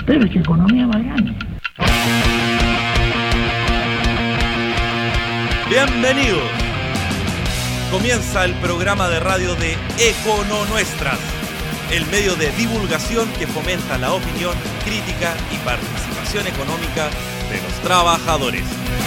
Pero es que economía más grande. Bienvenidos. Comienza el programa de radio de Econonuestras, el medio de divulgación que fomenta la opinión, crítica y participación económica de los trabajadores.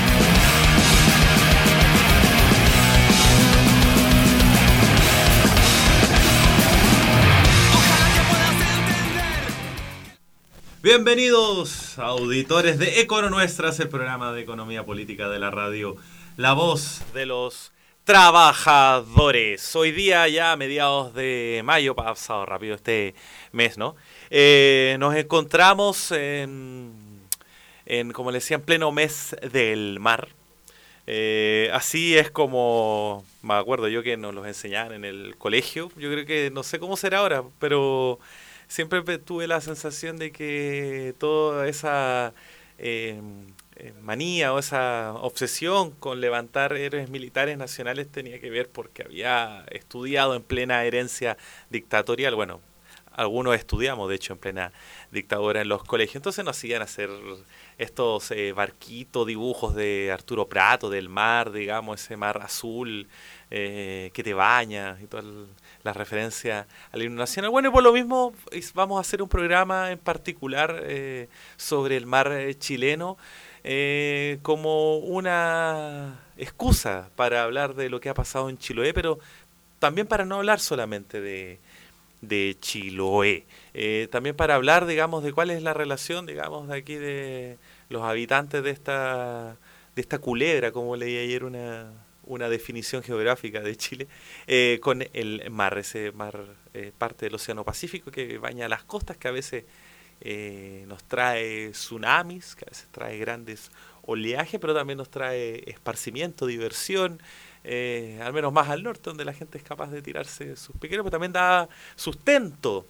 Bienvenidos, auditores de Econonuestras, el programa de economía política de la radio, la voz de los trabajadores. Hoy día ya a mediados de mayo, pasado rápido este mes, ¿no? Nos encontramos en, como les decía, en pleno mes del mar. Así es como, me acuerdo yo que nos los enseñaban en el colegio. Yo creo que, no sé cómo será ahora, pero siempre tuve la sensación de que toda esa manía o esa obsesión con levantar héroes militares nacionales tenía que ver porque había estudiado en plena herencia dictatorial. Bueno, algunos estudiamos de hecho en plena dictadura en los colegios, entonces nos hacían hacer estos barquitos, dibujos de Arturo Prato, del mar, digamos, ese mar azul que te baña y toda la referencia al himno nacional. Bueno, y por lo mismo vamos a hacer un programa en particular sobre el mar chileno, como una excusa para hablar de lo que ha pasado en Chiloé, pero también para no hablar solamente de Chiloé, también para hablar, digamos, de cuál es la relación, digamos, de aquí de los habitantes de esta culebra, como leí ayer una definición geográfica de Chile, con el mar, ese mar, parte del Océano Pacífico que baña las costas, que a veces nos trae tsunamis, que a veces trae grandes oleajes, pero también nos trae esparcimiento, diversión, al menos más al norte, donde la gente es capaz de tirarse sus piqueros, pero también da sustento,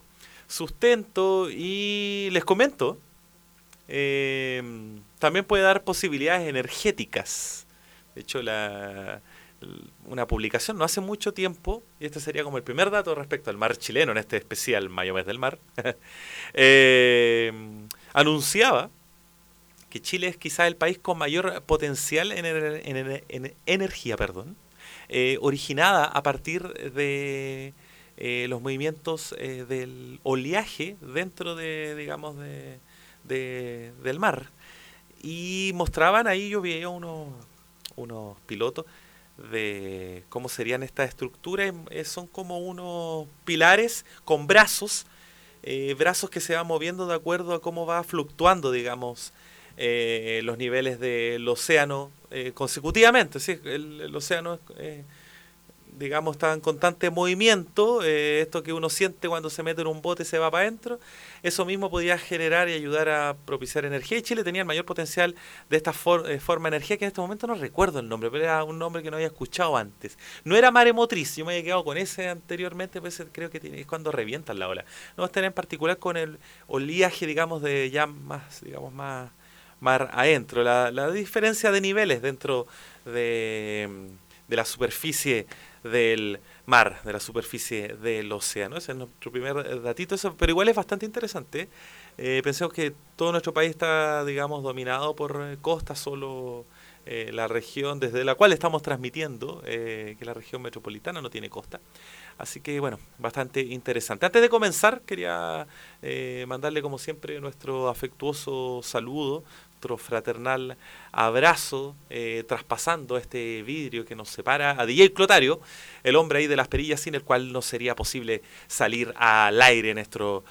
y les comento, también puede dar posibilidades energéticas. De hecho, una publicación no hace mucho tiempo, y este sería como el primer dato respecto al mar chileno en este especial Mayo Mes del Mar, anunciaba que Chile es quizás el país con mayor potencial en energía, originada a partir de los movimientos del oleaje dentro de, digamos, del mar. Y mostraban ahí, yo vi unos pilotos de cómo serían estas estructuras. Son como unos pilares con brazos que se van moviendo de acuerdo a cómo va fluctuando, digamos, los niveles del océano consecutivamente. ¿Sí? El océano digamos, está en constante movimiento, esto que uno siente cuando se mete en un bote y se va para adentro, eso mismo podía generar y ayudar a propiciar energía, y Chile tenía el mayor potencial de esta forma de energía, que en este momento no recuerdo el nombre, pero era un nombre que no había escuchado antes. No era maremotriz, yo me había quedado con ese anteriormente, pues creo que es cuando revientan la ola. No, este era en particular con el oleaje, digamos, de ya más, digamos, más mar adentro, la diferencia de niveles dentro de la superficie del mar, de la superficie del océano. Ese es nuestro primer datito, eso, pero igual es bastante interesante. Pensemos que todo nuestro país está, digamos, dominado por costa, solo la región desde la cual estamos transmitiendo, que la región metropolitana no tiene costa. Así que, bueno, bastante interesante. Antes de comenzar, quería mandarle, como siempre, nuestro afectuoso saludo, nuestro fraternal abrazo, traspasando este vidrio que nos separa, a DJ Clotario, el hombre ahí de las perillas, sin el cual no sería posible salir al aire nuestra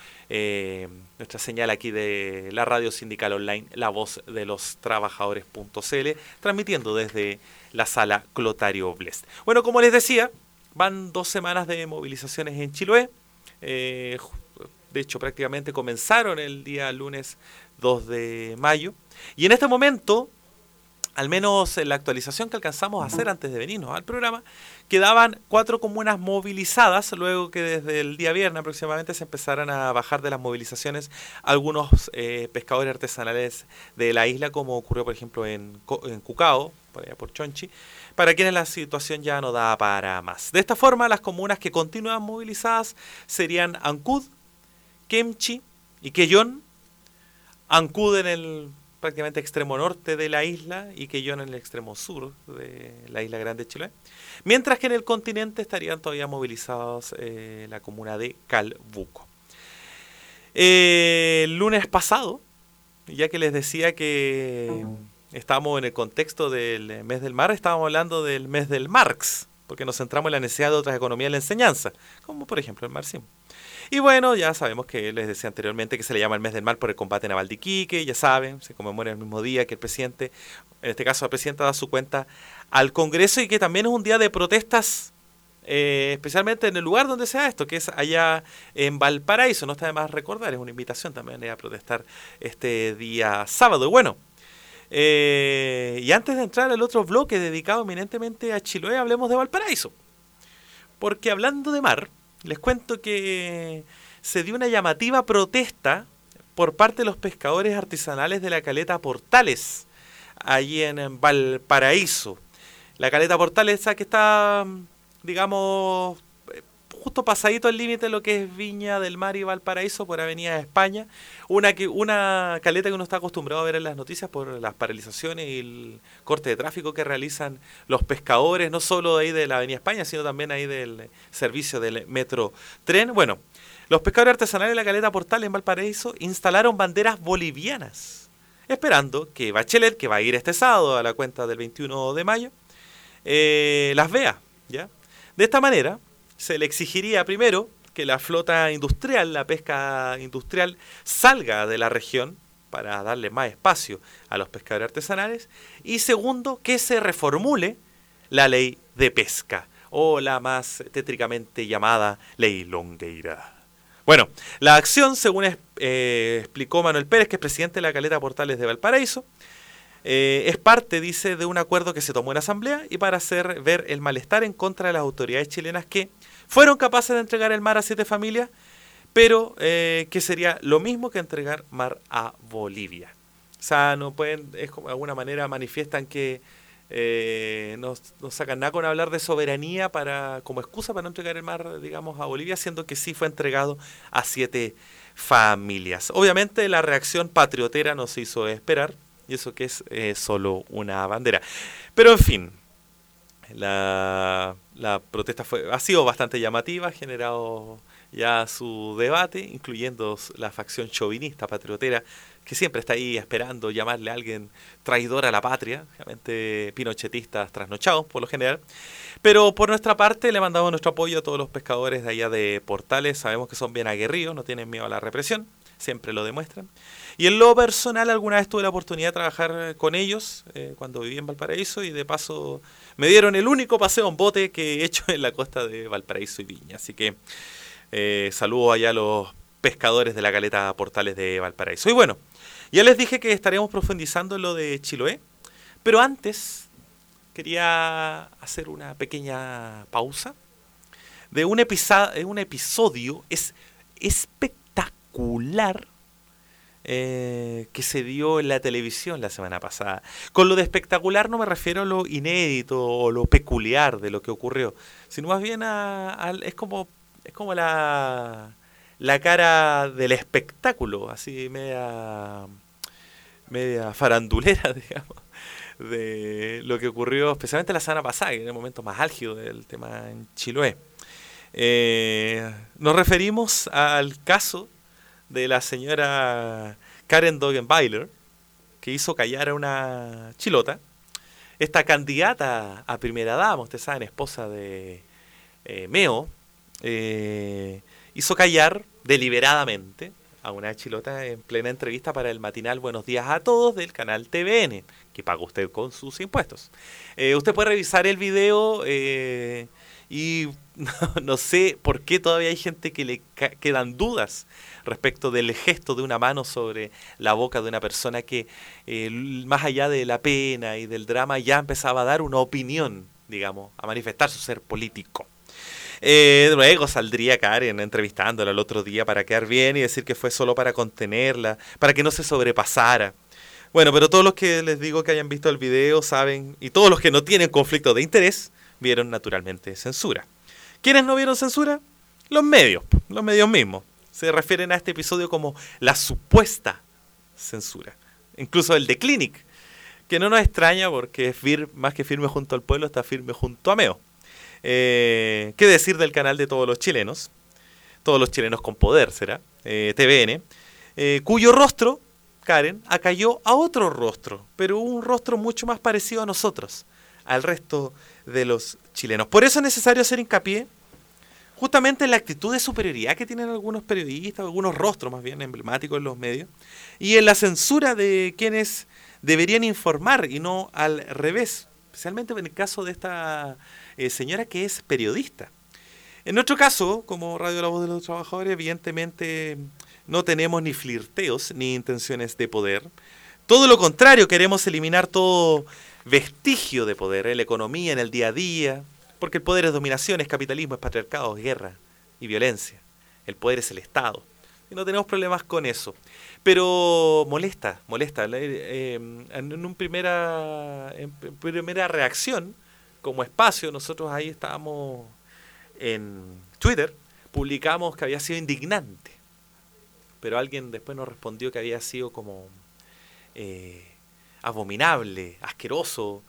señal aquí de la radio sindical online, la voz de los trabajadores.cl, transmitiendo desde la sala Clotario Blest. Bueno, como les decía, van 2 semanas de movilizaciones en Chiloé. De hecho, prácticamente comenzaron el día lunes 2 de mayo. Y en este momento, al menos en la actualización que alcanzamos a hacer antes de venirnos al programa, quedaban 4 comunas movilizadas, luego que desde el día viernes aproximadamente se empezaran a bajar de las movilizaciones algunos pescadores artesanales de la isla, como ocurrió por ejemplo en Cucao, por allá por Chonchi, para quienes la situación ya no da para más. De esta forma, las comunas que continúan movilizadas serían Ancud, Kemchi, Iquellón, Ancud en el prácticamente extremo norte de la isla y Quellón en el extremo sur de la isla Grande de Chiloé. Mientras que en el continente estarían todavía movilizados la comuna de Calbuco. El lunes pasado, ya que les decía que estábamos en el contexto del mes del mar, estábamos hablando del mes del Marx, porque nos centramos en la necesidad de otras economías de la enseñanza, como por ejemplo el marxismo. Y bueno, ya sabemos que les decía anteriormente que se le llama el mes del mar por el combate naval de Iquique, ya saben, se conmemora el mismo día que el presidente, en este caso la presidenta, da su cuenta al Congreso y que también es un día de protestas, especialmente en el lugar donde se da esto, que es allá en Valparaíso. No está de más recordar, es una invitación también a protestar este día sábado. Y bueno, y antes de entrar al otro bloque dedicado eminentemente a Chiloé, hablemos de Valparaíso. Porque hablando de mar, les cuento que se dio una llamativa protesta por parte de los pescadores artesanales de la caleta Portales, allí en Valparaíso. La caleta Portales, esa que está, digamos, justo pasadito al límite de lo que es Viña del Mar y Valparaíso por Avenida de España. Una caleta que uno está acostumbrado a ver en las noticias por las paralizaciones y el corte de tráfico que realizan los pescadores, no solo de ahí de la Avenida España, sino también ahí del servicio del Metro Tren. Bueno, los pescadores artesanales de la caleta Portal en Valparaíso instalaron banderas bolivianas, esperando que Bachelet, que va a ir este sábado a la cuenta del 21 de mayo, las vea, ¿ya? De esta manera se le exigiría primero que la flota industrial, la pesca industrial, salga de la región para darle más espacio a los pescadores artesanales. Y segundo, que se reformule la ley de pesca, o la más tétricamente llamada Ley Longueira. Bueno, la acción, según explicó Manuel Pérez, que es presidente de la caleta Portales de Valparaíso, es parte, dice, de un acuerdo que se tomó en la asamblea y para hacer ver el malestar en contra de las autoridades chilenas que fueron capaces de entregar el mar a 7 familias, pero que sería lo mismo que entregar mar a Bolivia. O sea, no pueden, es como de alguna manera manifiestan que no sacan nada con hablar de soberanía como excusa para no entregar el mar, digamos, a Bolivia, siendo que sí fue entregado a 7 familias. Obviamente la reacción patriotera no se hizo esperar, y eso que es solo una bandera. Pero en fin, la protesta ha sido bastante llamativa, ha generado ya su debate, incluyendo la facción chauvinista patriotera, que siempre está ahí esperando llamarle a alguien traidor a la patria, realmente pinochetistas trasnochados por lo general. Pero por nuestra parte le mandamos nuestro apoyo a todos los pescadores de allá de Portales. Sabemos que son bien aguerridos, no tienen miedo a la represión, siempre lo demuestran. Y en lo personal alguna vez tuve la oportunidad de trabajar con ellos cuando viví en Valparaíso, y de paso me dieron el único paseo en bote que he hecho en la costa de Valparaíso y Viña. Así que saludo allá a los pescadores de la caleta Portales de Valparaíso. Y bueno, ya les dije que estaremos profundizando en lo de Chiloé, pero antes quería hacer una pequeña pausa de un episodio espectacular que se dio en la televisión la semana pasada. Con lo de espectacular no me refiero a lo inédito o lo peculiar de lo que ocurrió, sino más bien es como la cara del espectáculo, así media farandulera, digamos, de lo que ocurrió especialmente la semana pasada, que era el momento más álgido del tema en Chiloé. Nos referimos al caso de la señora Karen Dogenbailer, que hizo callar a una chilota, esta candidata a primera dama, ustedes saben, esposa de Meo, hizo callar deliberadamente a una chilota en plena entrevista para el matinal Buenos Días a Todos del canal TVN, que paga usted con sus impuestos. Usted puede revisar el video y no sé por qué todavía hay gente que le quedan dudas respecto del gesto de una mano sobre la boca de una persona que, más allá de la pena y del drama, ya empezaba a dar una opinión, digamos, a manifestar su ser político. Luego saldría Karen entrevistándola el otro día para quedar bien y decir que fue solo para contenerla, para que no se sobrepasara. Bueno, pero todos los que les digo que hayan visto el video saben, y todos los que no tienen conflicto de interés, vieron naturalmente censura. ¿Quiénes no vieron censura? Los medios mismos. Se refieren a este episodio como la supuesta censura. Incluso el de Clinic, que no nos extraña porque es más que firme junto al pueblo, está firme junto a Meo. ¿Qué decir del canal de todos los chilenos con poder, será? TVN, cuyo rostro, Karen, acalló a otro rostro, pero un rostro mucho más parecido a nosotros, al resto de los chilenos. Por eso es necesario hacer hincapié justamente en la actitud de superioridad que tienen algunos periodistas, algunos rostros más bien emblemáticos en los medios, y en la censura de quienes deberían informar y no al revés, especialmente en el caso de esta señora que es periodista. En nuestro caso, como Radio La Voz de los Trabajadores, evidentemente no tenemos ni flirteos ni intenciones de poder. Todo lo contrario, queremos eliminar todo vestigio de poder en la economía, en el día a día, porque el poder es dominación, es capitalismo, es patriarcado, es guerra y violencia. El poder es el Estado. Y no tenemos problemas con eso. Pero molesta. En primera reacción, como espacio, nosotros ahí estábamos en Twitter, publicamos que había sido indignante. Pero alguien después nos respondió que había sido como abominable, asqueroso,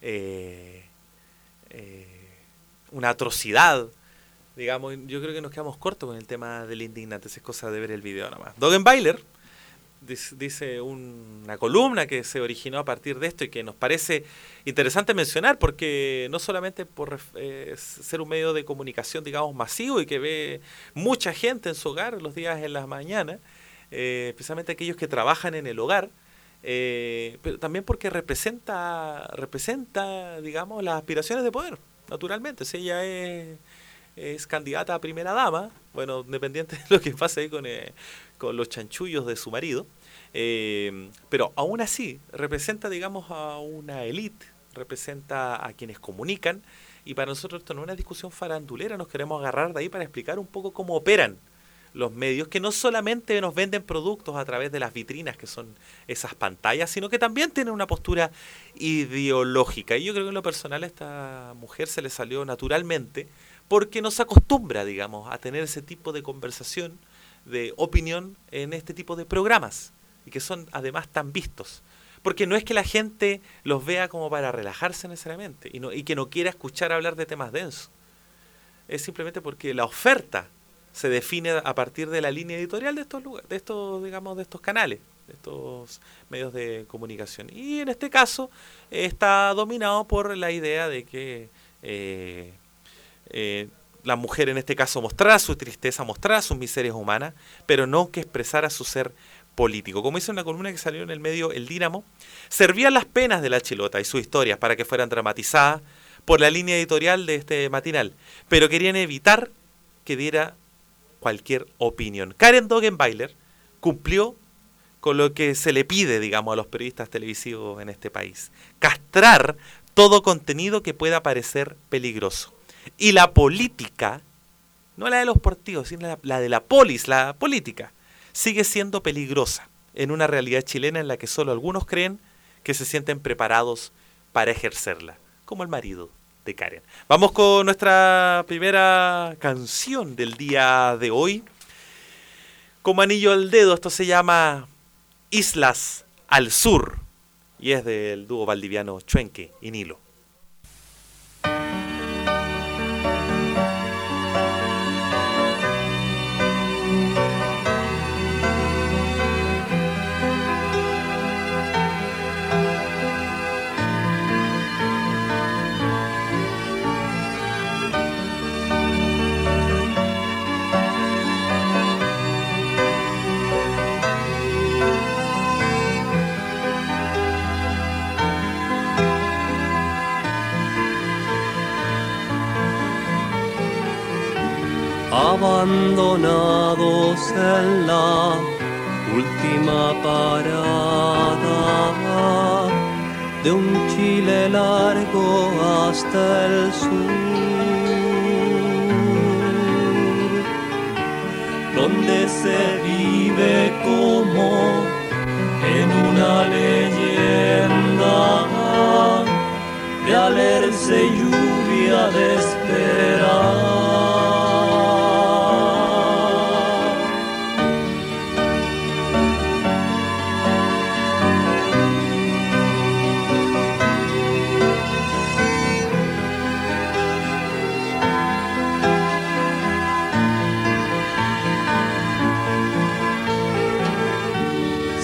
una atrocidad. Digamos, yo creo que nos quedamos cortos con el tema del indignante. Es cosa de ver el video nada más. Dogenbailer dice una columna que se originó a partir de esto y que nos parece interesante mencionar porque no solamente por ser un medio de comunicación, digamos, masivo y que ve mucha gente en su hogar los días en las mañanas, especialmente aquellos que trabajan en el hogar, pero también porque representa, digamos, las aspiraciones de poder, naturalmente. Si ella es candidata a primera dama, bueno, independiente de lo que pase ahí con los chanchullos de su marido, pero aún así representa, digamos, a una élite, representa a quienes comunican, y para nosotros esto no es una discusión farandulera, nos queremos agarrar de ahí para explicar un poco cómo operan los medios, que no solamente nos venden productos a través de las vitrinas, que son esas pantallas, sino que también tienen una postura ideológica. Y yo creo que en lo personal a esta mujer se le salió naturalmente, porque no se acostumbra, digamos, a tener ese tipo de conversación, de opinión en este tipo de programas, y que son además tan vistos. Porque no es que la gente los vea como para relajarse necesariamente, y que no quiera escuchar hablar de temas densos. Es simplemente porque la oferta se define a partir de la línea editorial de estos canales, de estos medios de comunicación. Y en este caso está dominado por la idea de que la mujer en este caso mostrara su tristeza, mostrara sus miserias humanas, pero no que expresara su ser político. Como dice una columna que salió en el medio El Dínamo, servían las penas de la Chilota y sus historias para que fueran dramatizadas por la línea editorial de este matinal, pero querían evitar que diera cualquier opinión. Karen Dogenbailer cumplió con lo que se le pide, digamos, a los periodistas televisivos en este país: castrar todo contenido que pueda parecer peligroso. Y la política, no la de los partidos, sino la de la política, sigue siendo peligrosa en una realidad chilena en la que solo algunos creen que se sienten preparados para ejercerla, como el marido de Karen. Vamos con nuestra primera canción del día de hoy. Como anillo al dedo, esto se llama Islas al Sur y es del dúo valdiviano Chuenque y Nilo. Abandonados en la última parada de un Chile largo hasta el sur, donde se vive como en una leyenda de alerce y lluvia de esperar.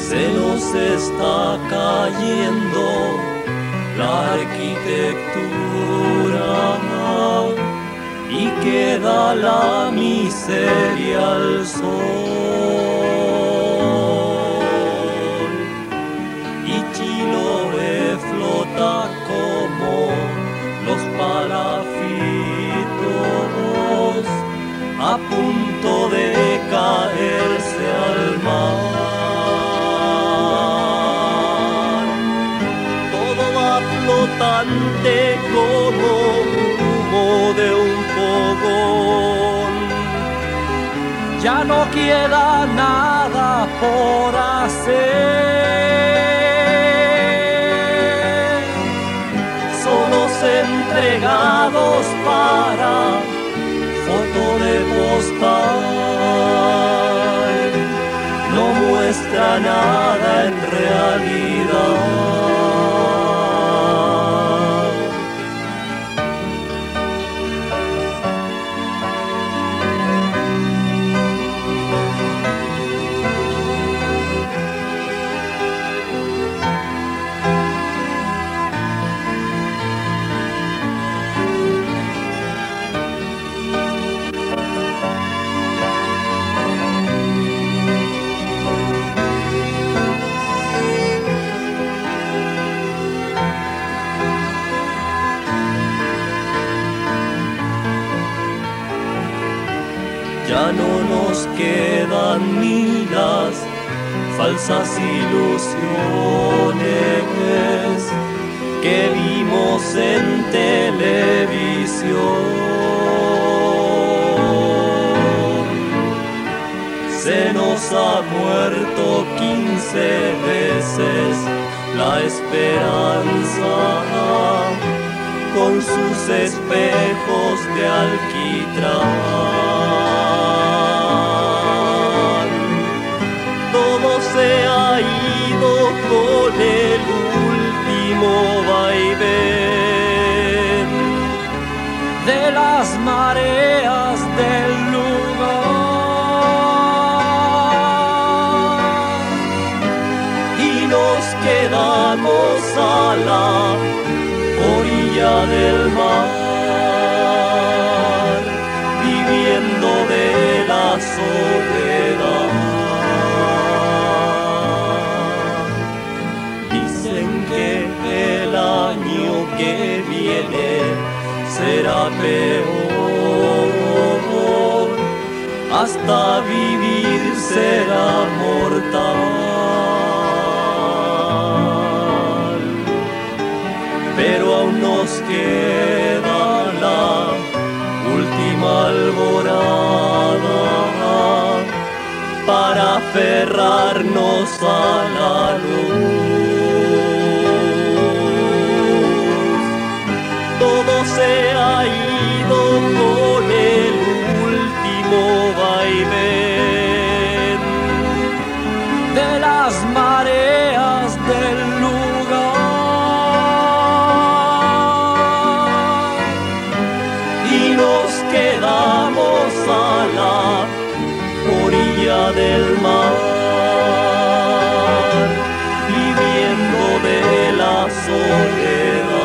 se nos está cayendo la arquitectura y queda la miseria al sol. Y Chiloé flota como los palafitos a punto de caerse al mar. Todo va flotante como humo de un fogón. Ya no queda nada por hacer. Solos entregados para foto de postal, no muestra nada en realidad. Ya no nos quedan ni las falsas ilusiones que vimos en televisión. Se nos ha muerto 15 veces la esperanza con sus espejos de alquitrán. Todo se ha ido con el último vaivén de las mareas del lugar y nos quedamos a la orilla del mar viviendo de la soledad. El año que viene será peor, hasta vivir será mortal. Pero aún nos queda la última alborada para aferrarnos a la luz. Todo se ha ido con el último vaivén de las mareas del lugar y nos quedamos a la orilla del mar viviendo de la soledad.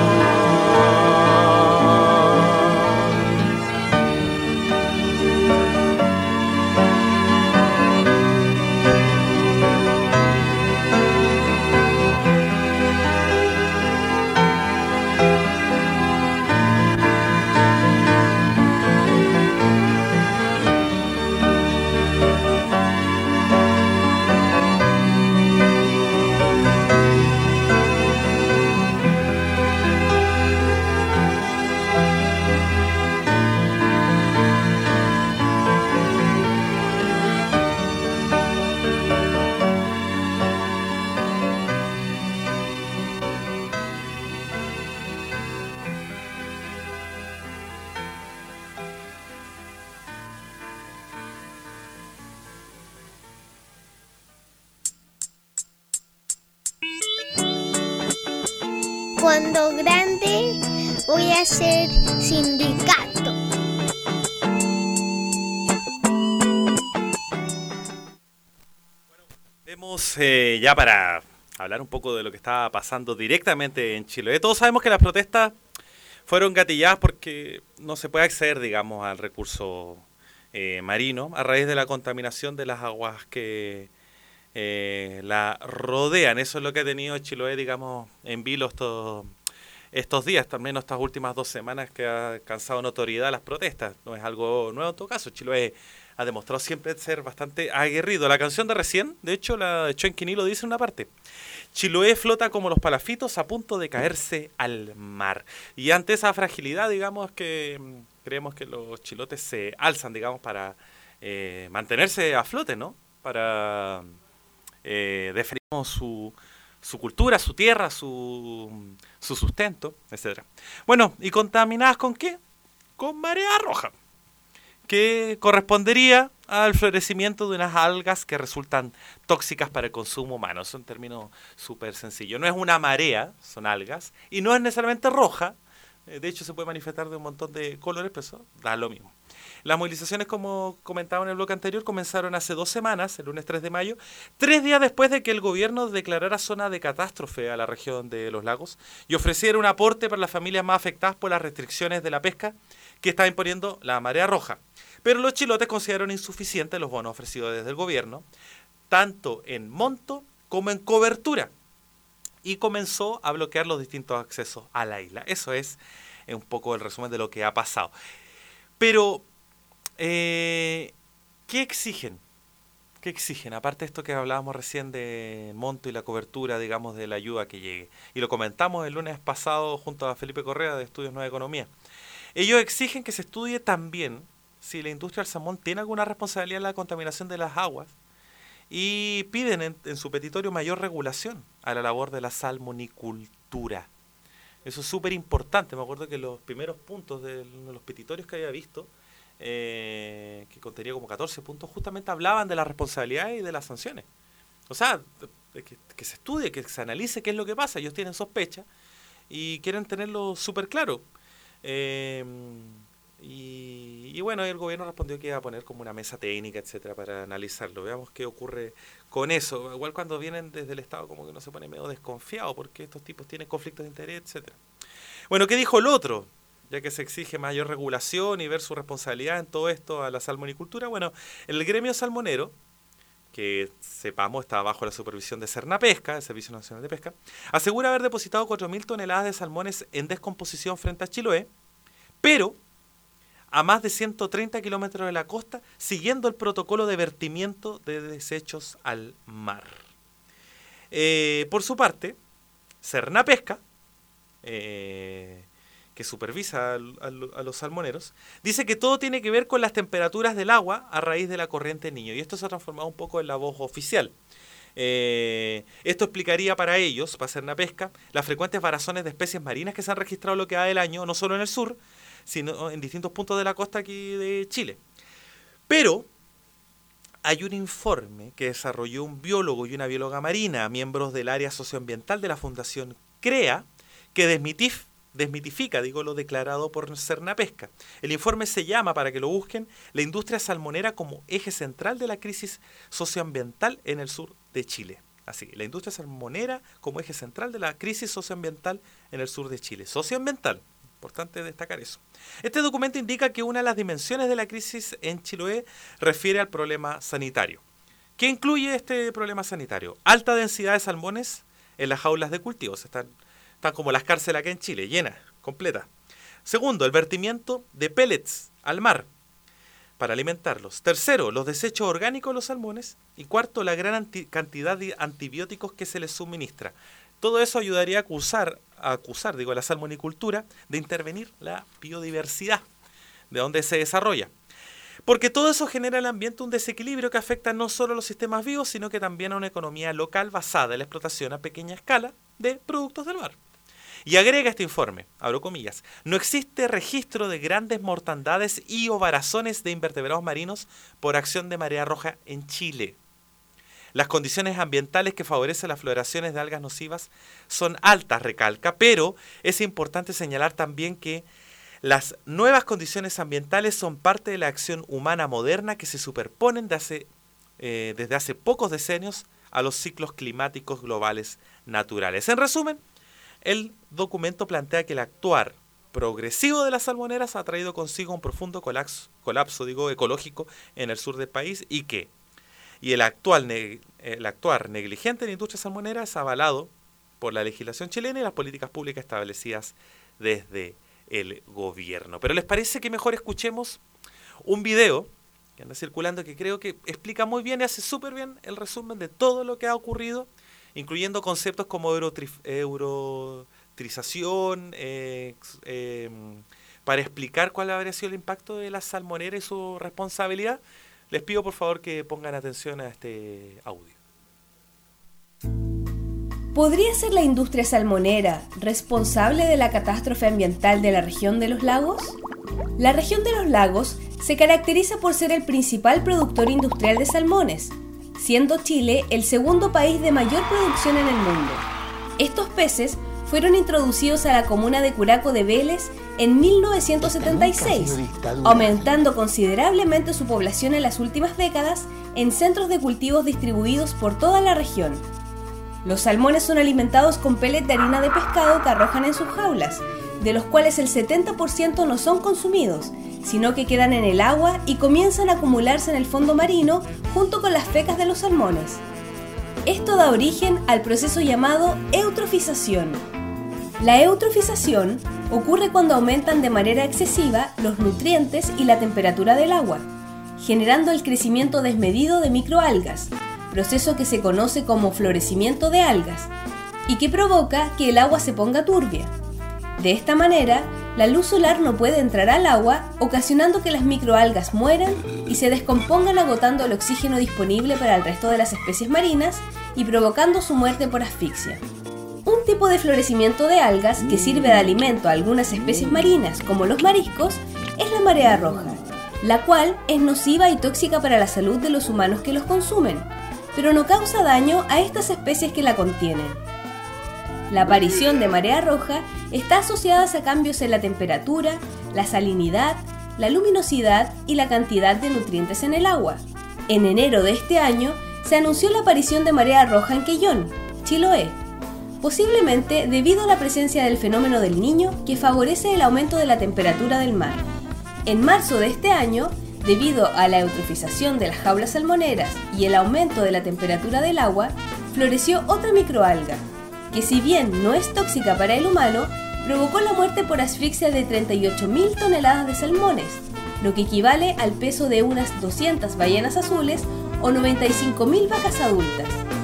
Cuando grande voy a ser sindicato. Hablemos ya para hablar un poco de lo que está pasando directamente en Chiloé. Todos sabemos que las protestas fueron gatilladas porque no se puede acceder, digamos, al recurso marino a raíz de la contaminación de las aguas que la rodean. Eso es lo que ha tenido Chiloé, digamos, en vilo estos días, también estas últimas 2 semanas que ha alcanzado notoriedad las protestas. No es algo nuevo en todo caso. Chiloé ha demostrado siempre ser bastante aguerrido. La canción de recién, de hecho, la de Choenquiní lo dice en una parte. Chiloé flota como los palafitos a punto de caerse al mar. Y ante esa fragilidad, digamos, que creemos que los chilotes se alzan, digamos, para mantenerse a flote, ¿no? Para defender su cultura, su tierra, su sustento, etcétera. Bueno, ¿y contaminadas con qué? Con marea roja, que correspondería al florecimiento de unas algas que resultan tóxicas para el consumo humano. Es un término súper sencillo. No es una marea, son algas, y no es necesariamente roja. De hecho, se puede manifestar de un montón de colores, pero eso da lo mismo. Las movilizaciones, como comentaba en el bloque anterior, comenzaron hace 2 semanas, el lunes 3 de mayo, 3 días después de que el gobierno declarara zona de catástrofe a la región de los lagos y ofreciera un aporte para las familias más afectadas por las restricciones de la pesca que está imponiendo la marea roja. Pero los chilotes consideraron insuficientes los bonos ofrecidos desde el gobierno, tanto en monto como en cobertura, y comenzó a bloquear los distintos accesos a la isla. Eso es un poco el resumen de lo que ha pasado. Pero, ¿qué exigen? ¿Qué exigen? Aparte de esto que hablábamos recién de monto y la cobertura, digamos, de la ayuda que llegue. Y lo comentamos el lunes pasado junto a Felipe Correa de Estudios Nueva Economía. Ellos exigen que se estudie también si la industria del salmón tiene alguna responsabilidad en la contaminación de las aguas y piden en su petitorio mayor regulación a la labor de la salmonicultura. Eso es súper importante. Me acuerdo que los primeros puntos de los petitorios que había visto, que contenía como 14 puntos, justamente hablaban de la responsabilidad y de las sanciones. O sea, que se estudie, que se analice qué es lo que pasa. Ellos tienen sospecha y quieren tenerlo súper claro. Y bueno, el gobierno respondió que iba a poner como una mesa técnica, etcétera, para analizarlo. Veamos qué ocurre con eso. Igual cuando vienen desde el Estado como que uno se pone medio desconfiado porque estos tipos tienen conflictos de interés, etcétera. Bueno, ¿qué dijo el otro? Ya que se exige mayor regulación y ver su responsabilidad en todo esto a la salmonicultura. Bueno, el gremio salmonero, que sepamos está bajo la supervisión de Cernapesca, el Servicio Nacional de Pesca, asegura haber depositado 4.000 toneladas de salmones en descomposición frente a Chiloé, pero a más de 130 kilómetros de la costa, siguiendo el protocolo de vertimiento de desechos al mar. Por su parte, Cernapesca, que supervisa a los salmoneros, dice que todo tiene que ver con las temperaturas del agua a raíz de la corriente Niño, y esto se ha transformado un poco en la voz oficial. Esto explicaría para ellos, para Cernapesca, las frecuentes varazones de especies marinas que se han registrado lo que va del año, no solo en el sur, sino en distintos puntos de la costa aquí de Chile. Pero hay un informe que desarrolló un biólogo y una bióloga marina, miembros del área socioambiental de la Fundación CREA, que desmitifica, lo declarado por Cernapesca. El informe se llama, para que lo busquen, La industria salmonera como eje central de la crisis socioambiental en el sur de Chile. Así, la industria salmonera como eje central de la crisis socioambiental en el sur de Chile. Socioambiental. Importante destacar eso. Este documento indica que una de las dimensiones de la crisis en Chiloé refiere al problema sanitario. ¿Qué incluye este problema sanitario? Alta densidad de salmones en las jaulas de cultivos. Están como las cárceles acá en Chile, llenas, completas. Segundo, el vertimiento de pellets al mar para alimentarlos. Tercero, los desechos orgánicos de los salmones. Y cuarto, la gran cantidad de antibióticos que se les suministra. Todo eso ayudaría a acusar a la salmonicultura de intervenir la biodiversidad de donde se desarrolla. Porque todo eso genera en el ambiente un desequilibrio que afecta no solo a los sistemas vivos, sino que también a una economía local basada en la explotación a pequeña escala de productos del mar. Y agrega este informe, abro comillas, no existe registro de grandes mortandades y o varazones de invertebrados marinos por acción de marea roja en Chile. Las condiciones ambientales que favorecen las floraciones de algas nocivas son altas, recalca, pero es importante señalar también que las nuevas condiciones ambientales son parte de la acción humana moderna que se superponen desde hace pocos decenios a los ciclos climáticos globales naturales. En resumen, el documento plantea que el actuar progresivo de las salmoneras ha traído consigo un profundo colapso ecológico en el sur del país y el actuar negligente en la industria salmonera es avalado por la legislación chilena y las políticas públicas establecidas desde el gobierno. Pero ¿les parece que mejor escuchemos un video que anda circulando que creo que explica muy bien y hace súper bien el resumen de todo lo que ha ocurrido, incluyendo conceptos como eurotrización, para explicar cuál habría sido el impacto de la salmonera y su responsabilidad? Les pido por favor que pongan atención a este audio. ¿Podría ser la industria salmonera responsable de la catástrofe ambiental de la región de los lagos? La región de los lagos se caracteriza por ser el principal productor industrial de salmones, siendo Chile el segundo país de mayor producción en el mundo. Estos peces fueron introducidos a la comuna de Curaco de Vélez en 1976, aumentando considerablemente su población en las últimas décadas en centros de cultivos distribuidos por toda la región. Los salmones son alimentados con pellets de harina de pescado que arrojan en sus jaulas, de los cuales el 70% no son consumidos, sino que quedan en el agua y comienzan a acumularse en el fondo marino junto con las fecas de los salmones. Esto da origen al proceso llamado eutrofización. La eutrofización ocurre cuando aumentan de manera excesiva los nutrientes y la temperatura del agua, generando el crecimiento desmedido de microalgas, proceso que se conoce como florecimiento de algas, y que provoca que el agua se ponga turbia. De esta manera, la luz solar no puede entrar al agua, ocasionando que las microalgas mueran y se descompongan, agotando el oxígeno disponible para el resto de las especies marinas y provocando su muerte por asfixia. Un tipo de florecimiento de algas que sirve de alimento a algunas especies marinas, como los mariscos, es la marea roja, la cual es nociva y tóxica para la salud de los humanos que los consumen, pero no causa daño a estas especies que la contienen. La aparición de marea roja está asociada a cambios en la temperatura, la salinidad, la luminosidad y la cantidad de nutrientes en el agua. En enero de este año se anunció la aparición de marea roja en Quellón, Chiloé, posiblemente debido a la presencia del fenómeno del Niño que favorece el aumento de la temperatura del mar. En marzo de este año, debido a la eutrofización de las jaulas salmoneras y el aumento de la temperatura del agua, floreció otra microalga, que si bien no es tóxica para el humano, provocó la muerte por asfixia de 38.000 toneladas de salmones, lo que equivale al peso de unas 200 ballenas azules o 95.000 vacas adultas.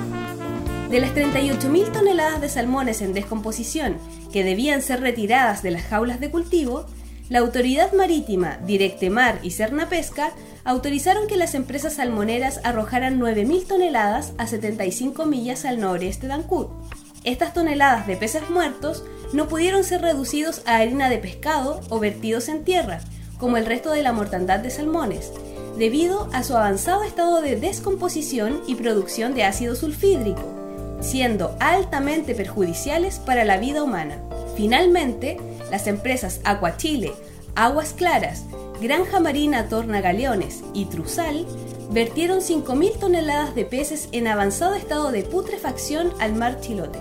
De las 38.000 toneladas de salmones en descomposición que debían ser retiradas de las jaulas de cultivo, la Autoridad Marítima, Directemar y Cernapesca autorizaron que las empresas salmoneras arrojaran 9.000 toneladas a 75 millas al noreste de Ancud. Estas toneladas de peces muertos no pudieron ser reducidos a harina de pescado o vertidos en tierra, como el resto de la mortandad de salmones, debido a su avanzado estado de descomposición y producción de ácido sulfídrico, siendo altamente perjudiciales para la vida humana. Finalmente, las empresas Aquachile, Aguas Claras, Granja Marina Torna Galeones y Truzal vertieron 5.000 toneladas de peces en avanzado estado de putrefacción al mar Chilote.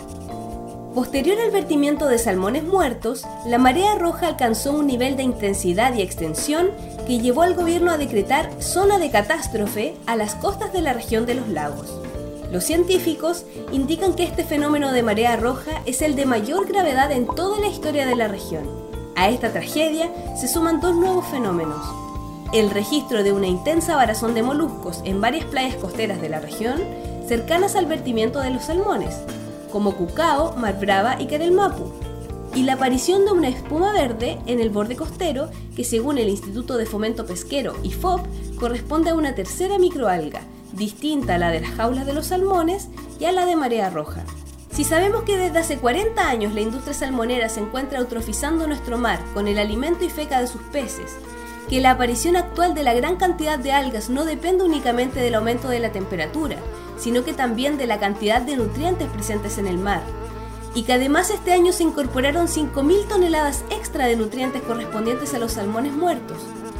Posterior al vertimiento de salmones muertos, la marea roja alcanzó un nivel de intensidad y extensión que llevó al gobierno a decretar zona de catástrofe a las costas de la región de los lagos. Los científicos indican que este fenómeno de marea roja es el de mayor gravedad en toda la historia de la región. A esta tragedia se suman dos nuevos fenómenos: el registro de una intensa varazón de moluscos en varias playas costeras de la región cercanas al vertimiento de los salmones, como Cucao, Mar Brava y Carelmapu, y la aparición de una espuma verde en el borde costero que, según el Instituto de Fomento Pesquero IFOP, corresponde a una tercera microalga, distinta a la de las jaulas de los salmones y a la de marea roja. Si sabemos que desde hace 40 años la industria salmonera se encuentra eutrofizando nuestro mar con el alimento y feca de sus peces, que la aparición actual de la gran cantidad de algas no depende únicamente del aumento de la temperatura, sino que también de la cantidad de nutrientes presentes en el mar, y que además este año se incorporaron 5.000 toneladas extra de nutrientes correspondientes a los salmones muertos,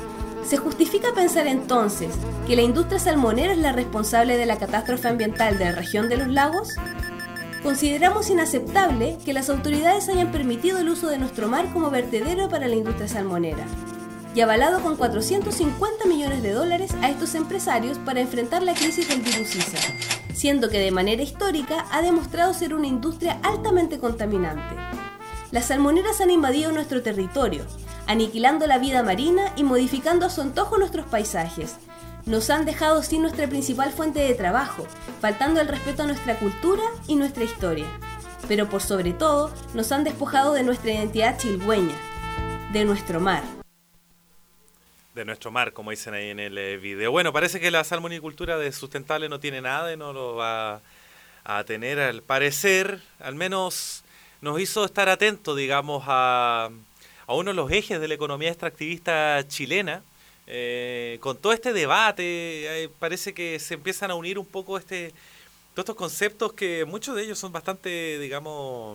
¿Se justifica pensar entonces que la industria salmonera es la responsable de la catástrofe ambiental de la región de los lagos? Consideramos inaceptable que las autoridades hayan permitido el uso de nuestro mar como vertedero para la industria salmonera y avalado con $450 millones a estos empresarios para enfrentar la crisis del virus ISA, siendo que de manera histórica ha demostrado ser una industria altamente contaminante. Las salmoneras han invadido nuestro territorio, aniquilando la vida marina y modificando a su antojo nuestros paisajes. Nos han dejado sin nuestra principal fuente de trabajo, faltando el respeto a nuestra cultura y nuestra historia. Pero por sobre todo, nos han despojado de nuestra identidad chilhueña, de nuestro mar. De nuestro mar, como dicen ahí en el video. Bueno, parece que la salmonicultura de sustentable no tiene nada y no lo va a tener, al parecer. Al menos nos hizo estar atentos, digamos, a uno de los ejes de la economía extractivista chilena. Con todo este debate, parece que se empiezan a unir un poco todos estos conceptos que muchos de ellos son bastante, digamos,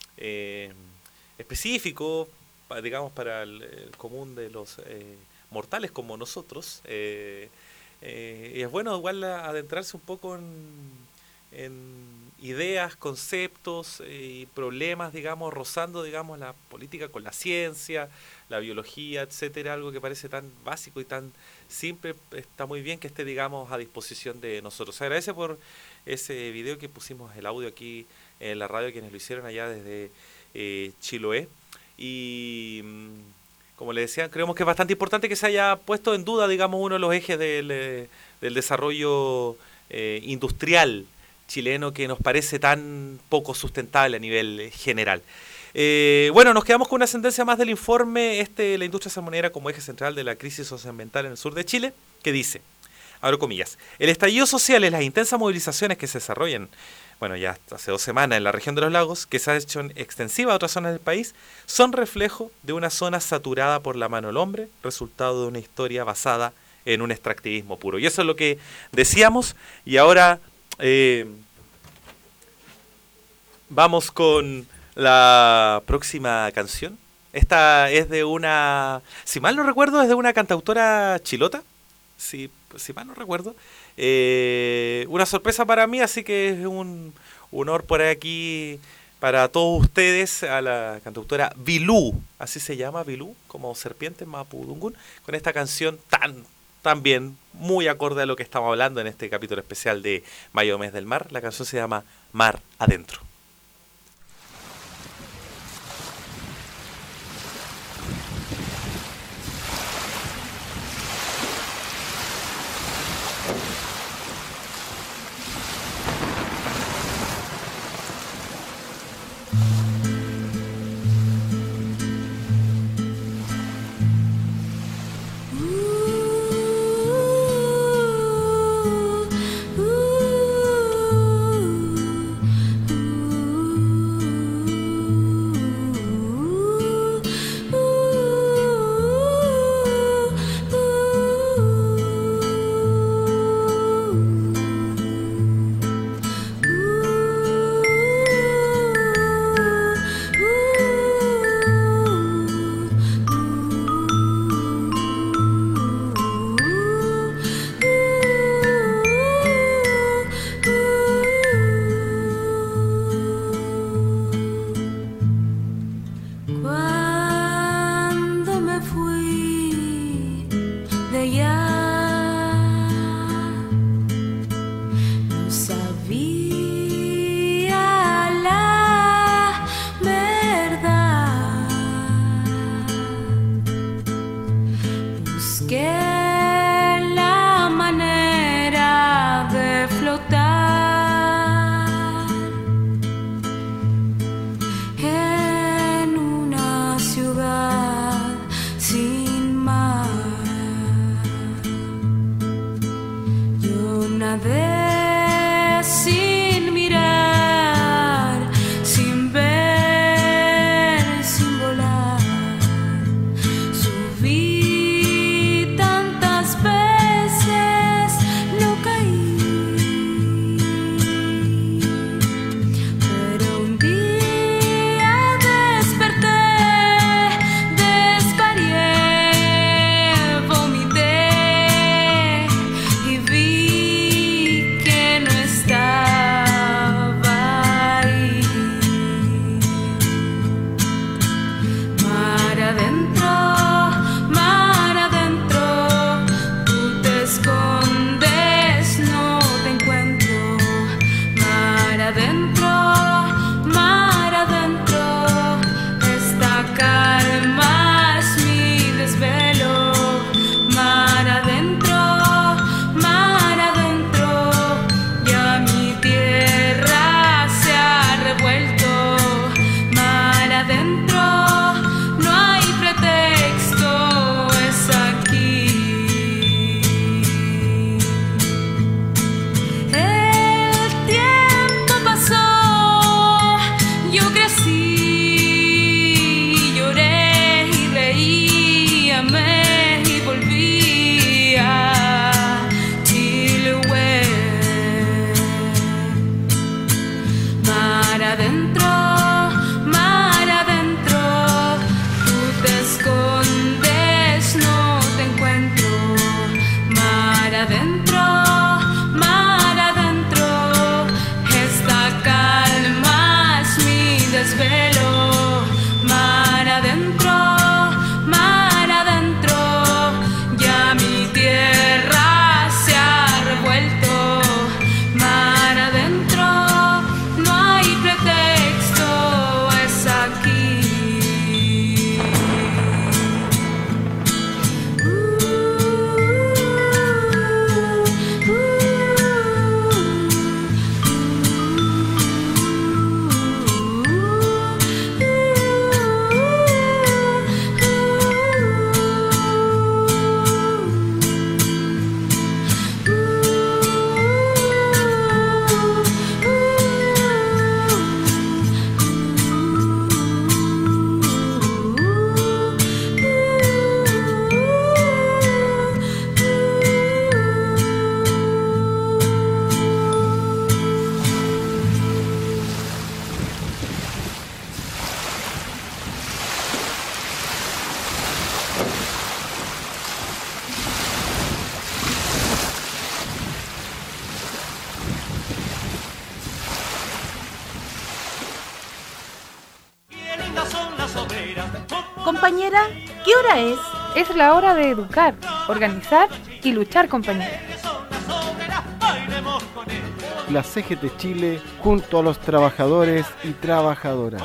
específicos, digamos, para el común de los mortales como nosotros. Y es bueno igual adentrarse un poco en ideas, conceptos y problemas, digamos, rozando, digamos, la política con la ciencia, la biología, etcétera, algo que parece tan básico y tan simple. Está muy bien que esté, digamos, a disposición de nosotros. Se agradece por ese video que pusimos, el audio aquí en la radio, quienes lo hicieron allá desde Chiloé. Y como les decía, creemos que es bastante importante que se haya puesto en duda, digamos, uno de los ejes del desarrollo industrial chileno, que nos parece tan poco sustentable a nivel general. Bueno, nos quedamos con una sentencia más del informe, la industria salmonera como eje central de la crisis socioambiental en el sur de Chile, que dice, abro comillas, el estallido social y las intensas movilizaciones que se desarrollan, bueno, ya hace 2 semanas en la región de los lagos, que se ha hecho extensiva a otras zonas del país, son reflejo de una zona saturada por la mano del hombre, resultado de una historia basada en un extractivismo puro. Y eso es lo que decíamos, y ahora vamos con la próxima canción. Esta es de una, si mal no recuerdo, es de una cantautora chilota, si mal no recuerdo. Una sorpresa para mí, así que es un honor por aquí para todos ustedes, a la cantautora Vilú, así se llama, Vilú, como serpiente en mapudungun, con esta canción también muy acorde a lo que estamos hablando en este capítulo especial de Mayo Mes del Mar. La canción se llama Mar Adentro. Vomité Compañera, ¿qué hora es? Es la hora de educar, organizar y luchar, compañera. La CGT Chile junto a los trabajadores y trabajadoras.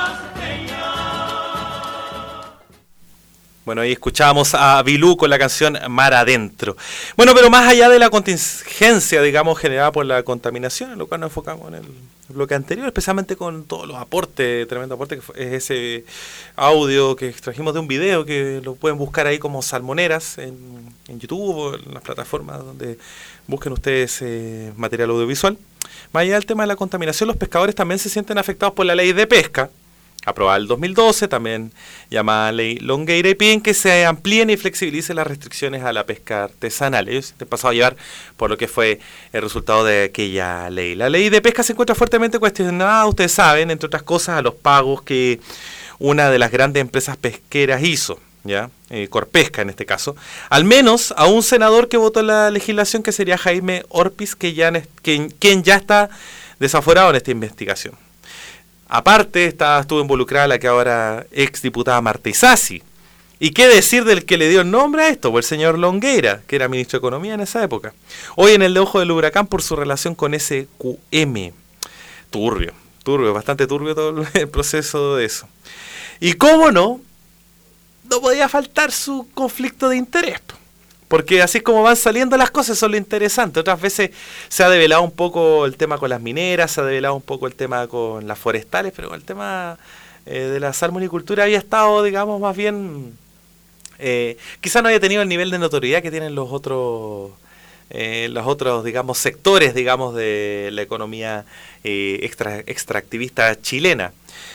Bueno, ahí escuchábamos a Bilú con la canción Mar Adentro. Bueno, pero más allá de la contingencia, digamos, generada por la contaminación, en lo cual nos enfocamos en el bloque anterior, especialmente con todos los aportes, tremendo aporte, que es ese audio que extrajimos de un video, que lo pueden buscar ahí como Salmoneras en YouTube o en las plataformas donde busquen ustedes material audiovisual. Más allá del tema de la contaminación, los pescadores también se sienten afectados por la ley de pesca, aprobada en el 2012, también llamada Ley Longueira, y piden que se amplíen y flexibilicen las restricciones a la pesca artesanal. Ellos se han pasado a llevar por lo que fue el resultado de aquella ley. La ley de pesca se encuentra fuertemente cuestionada, ustedes saben, entre otras cosas, a los pagos que una de las grandes empresas pesqueras hizo, ¿ya? Corpesca en este caso, al menos a un senador que votó la legislación, que sería Jaime Orpiz, quien ya está desaforado en esta investigación. Aparte, estuvo involucrada la que ahora exdiputada Marta Isasi. ¿Y qué decir del que le dio el nombre a esto? Pues el señor Longueira, que era ministro de Economía en esa época. Hoy en el de ojo del huracán por su relación con SQM. Turbio, bastante turbio todo el proceso de eso. Y cómo no podía faltar su conflicto de interés. Porque así es como van saliendo las cosas, eso es lo interesante. Otras veces se ha develado un poco el tema con las mineras, se ha develado un poco el tema con las forestales, pero el tema de la salmonicultura había estado, digamos, más bien... quizá no haya tenido el nivel de notoriedad que tienen los otros, digamos, sectores, digamos, de la economía extractivista chilena.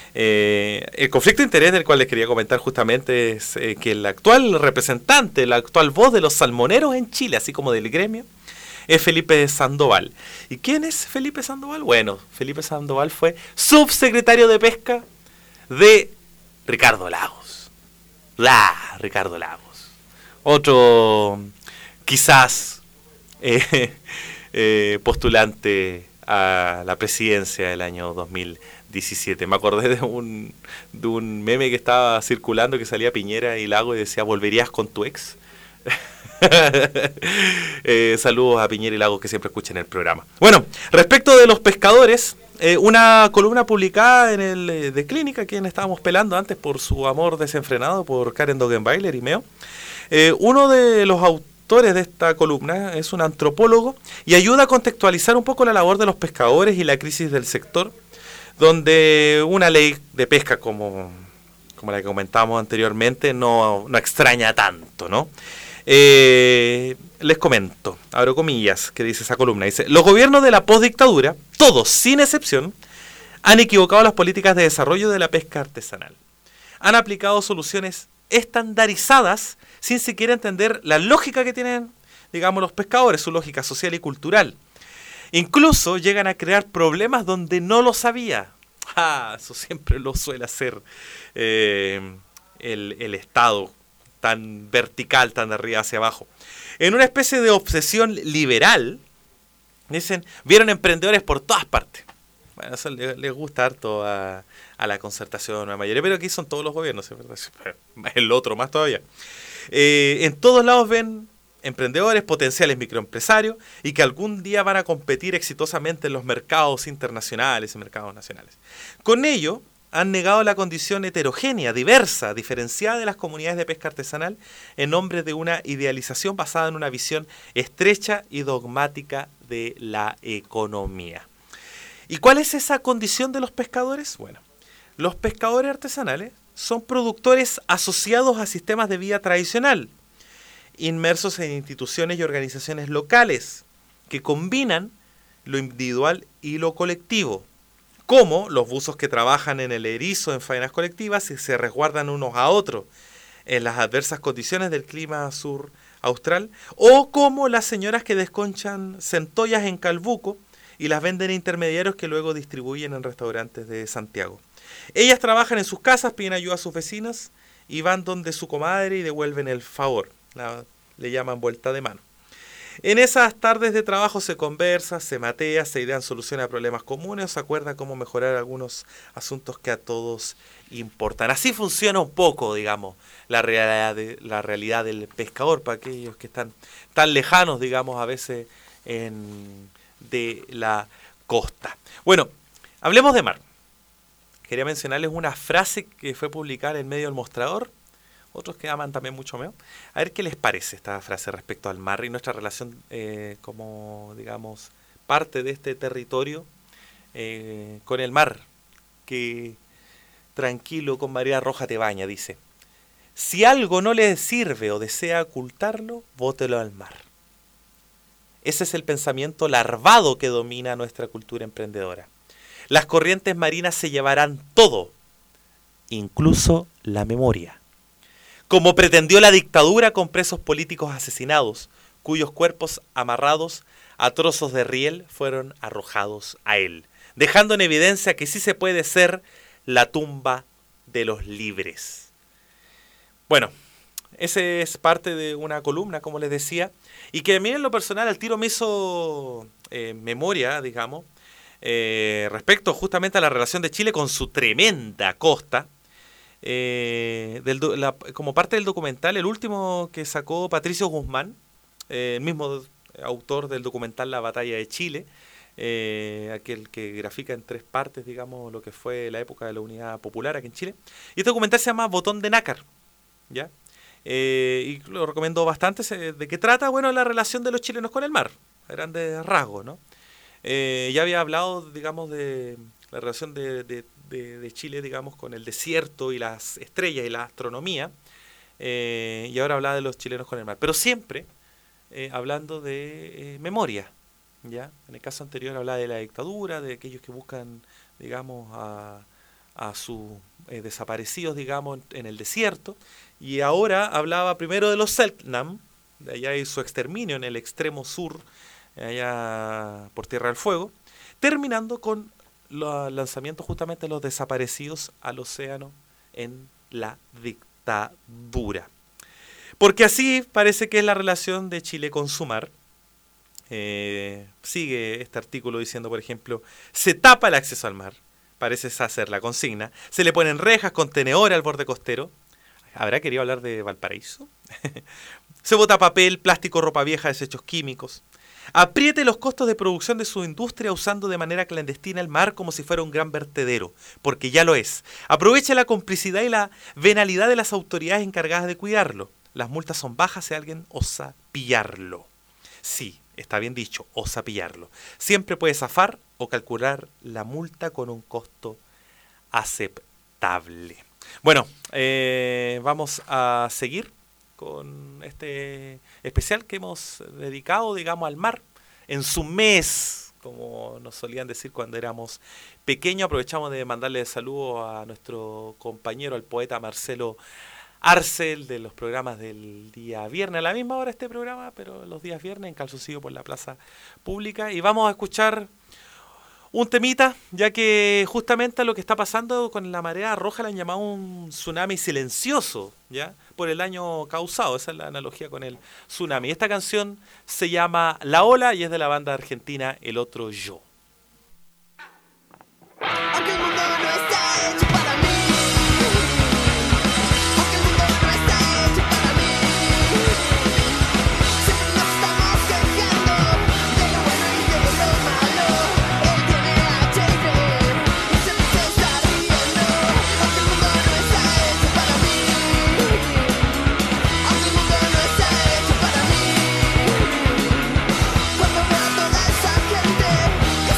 El conflicto de interés del cual les quería comentar justamente es que el actual representante, la actual voz de los salmoneros en Chile, así como del gremio, es Felipe Sandoval. ¿Y quién es Felipe Sandoval? Bueno, Felipe Sandoval fue subsecretario de Pesca de Ricardo Lagos. Ricardo Lagos. Otro, quizás, postulante a la presidencia del año 2017. Me acordé de un meme que estaba circulando, que salía Piñera y Lagos y decía: ¿volverías con tu ex? Saludos a Piñera y Lagos, que siempre escuchan el programa. Bueno, respecto de los pescadores, una columna publicada en el de Clínica, quien estábamos pelando antes por su amor desenfrenado por Karen Dogenbailer y Meo. Uno de los autores de esta columna es un antropólogo y ayuda a contextualizar un poco la labor de los pescadores y la crisis del sector, donde una ley de pesca como la que comentábamos anteriormente no extraña tanto, ¿no? Les comento, abro comillas, que dice esa columna, dice: los gobiernos de la postdictadura, todos sin excepción, han equivocado las políticas de desarrollo de la pesca artesanal. Han aplicado soluciones estandarizadas sin siquiera entender la lógica que tienen, digamos, los pescadores, su lógica social y cultural. Incluso llegan a crear problemas donde no lo sabía. Eso siempre lo suele hacer el Estado, tan vertical, tan de arriba hacia abajo. En una especie de obsesión liberal, dicen, vieron emprendedores por todas partes. Bueno, eso les gusta harto a la concertación, a la mayoría, pero aquí son todos los gobiernos, ¿verdad? El otro más todavía. En todos lados ven emprendedores, potenciales microempresarios, y que algún día van a competir exitosamente en los mercados internacionales y mercados nacionales. Con ello, han negado la condición heterogénea, diversa, diferenciada de las comunidades de pesca artesanal en nombre de una idealización basada en una visión estrecha y dogmática de la economía. ¿Y cuál es esa condición de los pescadores? Bueno, los pescadores artesanales son productores asociados a sistemas de vida tradicional, inmersos en instituciones y organizaciones locales que combinan lo individual y lo colectivo, como los buzos que trabajan en el erizo en faenas colectivas y se resguardan unos a otros en las adversas condiciones del clima sur austral, o como las señoras que desconchan centollas en Calbuco y las venden a intermediarios que luego distribuyen en restaurantes de Santiago. Ellas trabajan en sus casas, piden ayuda a sus vecinas y van donde su comadre y devuelven el favor. Le llaman vuelta de mano. En esas tardes de trabajo se conversa, se matea, se idean soluciones a problemas comunes, se acuerda cómo mejorar algunos asuntos que a todos importan. Así funciona un poco, digamos, la realidad del pescador para aquellos que están tan lejanos, digamos, a veces de la costa. Bueno, hablemos de mar. Quería mencionarles una frase que fue publicada en medio del Mostrador. Otros que aman también mucho meo. A ver qué les parece esta frase respecto al mar y nuestra relación como, digamos, parte de este territorio con el mar, que tranquilo con marea roja te baña, dice. Si algo no le sirve o desea ocultarlo, bótelo al mar. Ese es el pensamiento larvado que domina nuestra cultura emprendedora. Las corrientes marinas se llevarán todo, incluso la memoria. Como pretendió la dictadura con presos políticos asesinados, cuyos cuerpos amarrados a trozos de riel fueron arrojados a él, dejando en evidencia que sí se puede ser la tumba de los libres. Bueno, ese es parte de una columna, como les decía, y que a mí en lo personal al tiro me hizo memoria, digamos, respecto justamente a la relación de Chile con su tremenda costa. Como parte del documental, el último que sacó Patricio Guzmán, el mismo autor del documental La Batalla de Chile, aquel que grafica en 3 partes, digamos, lo que fue la época de la Unidad Popular aquí en Chile. Y este documental se llama Botón de Nácar, ¿ya? Y lo recomiendo bastante. ¿De qué trata? Bueno, la relación de los chilenos con el mar, a grandes rasgos, ¿no? Ya había hablado, digamos, de la relación de Chile, digamos, con el desierto y las estrellas y la astronomía, y ahora hablaba de los chilenos con el mar, pero siempre hablando de memoria, ¿ya? En el caso anterior hablaba de la dictadura, de aquellos que buscan, digamos, a sus desaparecidos, digamos, en el desierto, y ahora hablaba primero de los Selknam, de allá y su exterminio en el extremo sur, allá por Tierra del Fuego, terminando con los lanzamientos justamente de los desaparecidos al océano en la dictadura. Porque así parece que es la relación de Chile con su mar. Sigue este artículo diciendo, por ejemplo, se tapa el acceso al mar, parece hacer la consigna, se le ponen rejas, contenedores al borde costero. ¿Habrá querido hablar de Valparaíso? Se bota papel, plástico, ropa vieja, desechos químicos. Apriete los costos de producción de su industria usando de manera clandestina el mar como si fuera un gran vertedero, porque ya lo es. Aproveche la complicidad y la venalidad de las autoridades encargadas de cuidarlo. Las multas son bajas si alguien osa pillarlo. Sí, está bien dicho, osa pillarlo. Siempre puede zafar o calcular la multa con un costo aceptable. Bueno, vamos a seguir con este especial que hemos dedicado, digamos, al mar en su mes, como nos solían decir cuando éramos pequeños. Aprovechamos de mandarle saludos a nuestro compañero, al poeta Marcelo Arcel, de los programas del día viernes, a la misma hora este programa, pero los días viernes en Calzoncillo por la Plaza Pública. Y vamos a escuchar un temita, ya que justamente lo que está pasando con la marea roja le han llamado un tsunami silencioso, ¿ya? Por el daño causado. Esa es la analogía con el tsunami. Esta canción se llama La Ola y es de la banda argentina El Otro Yo. Aunque el mundo no está hecho para mí, aunque el mundo no está hecho para mí, siempre nos estamos quejando de lo bueno y de lo malo. Él tiene HIV y siempre se está riendo. Aunque el mundo no está hecho para mí, aunque el mundo no está hecho para mí, cuando veo a toda esa gente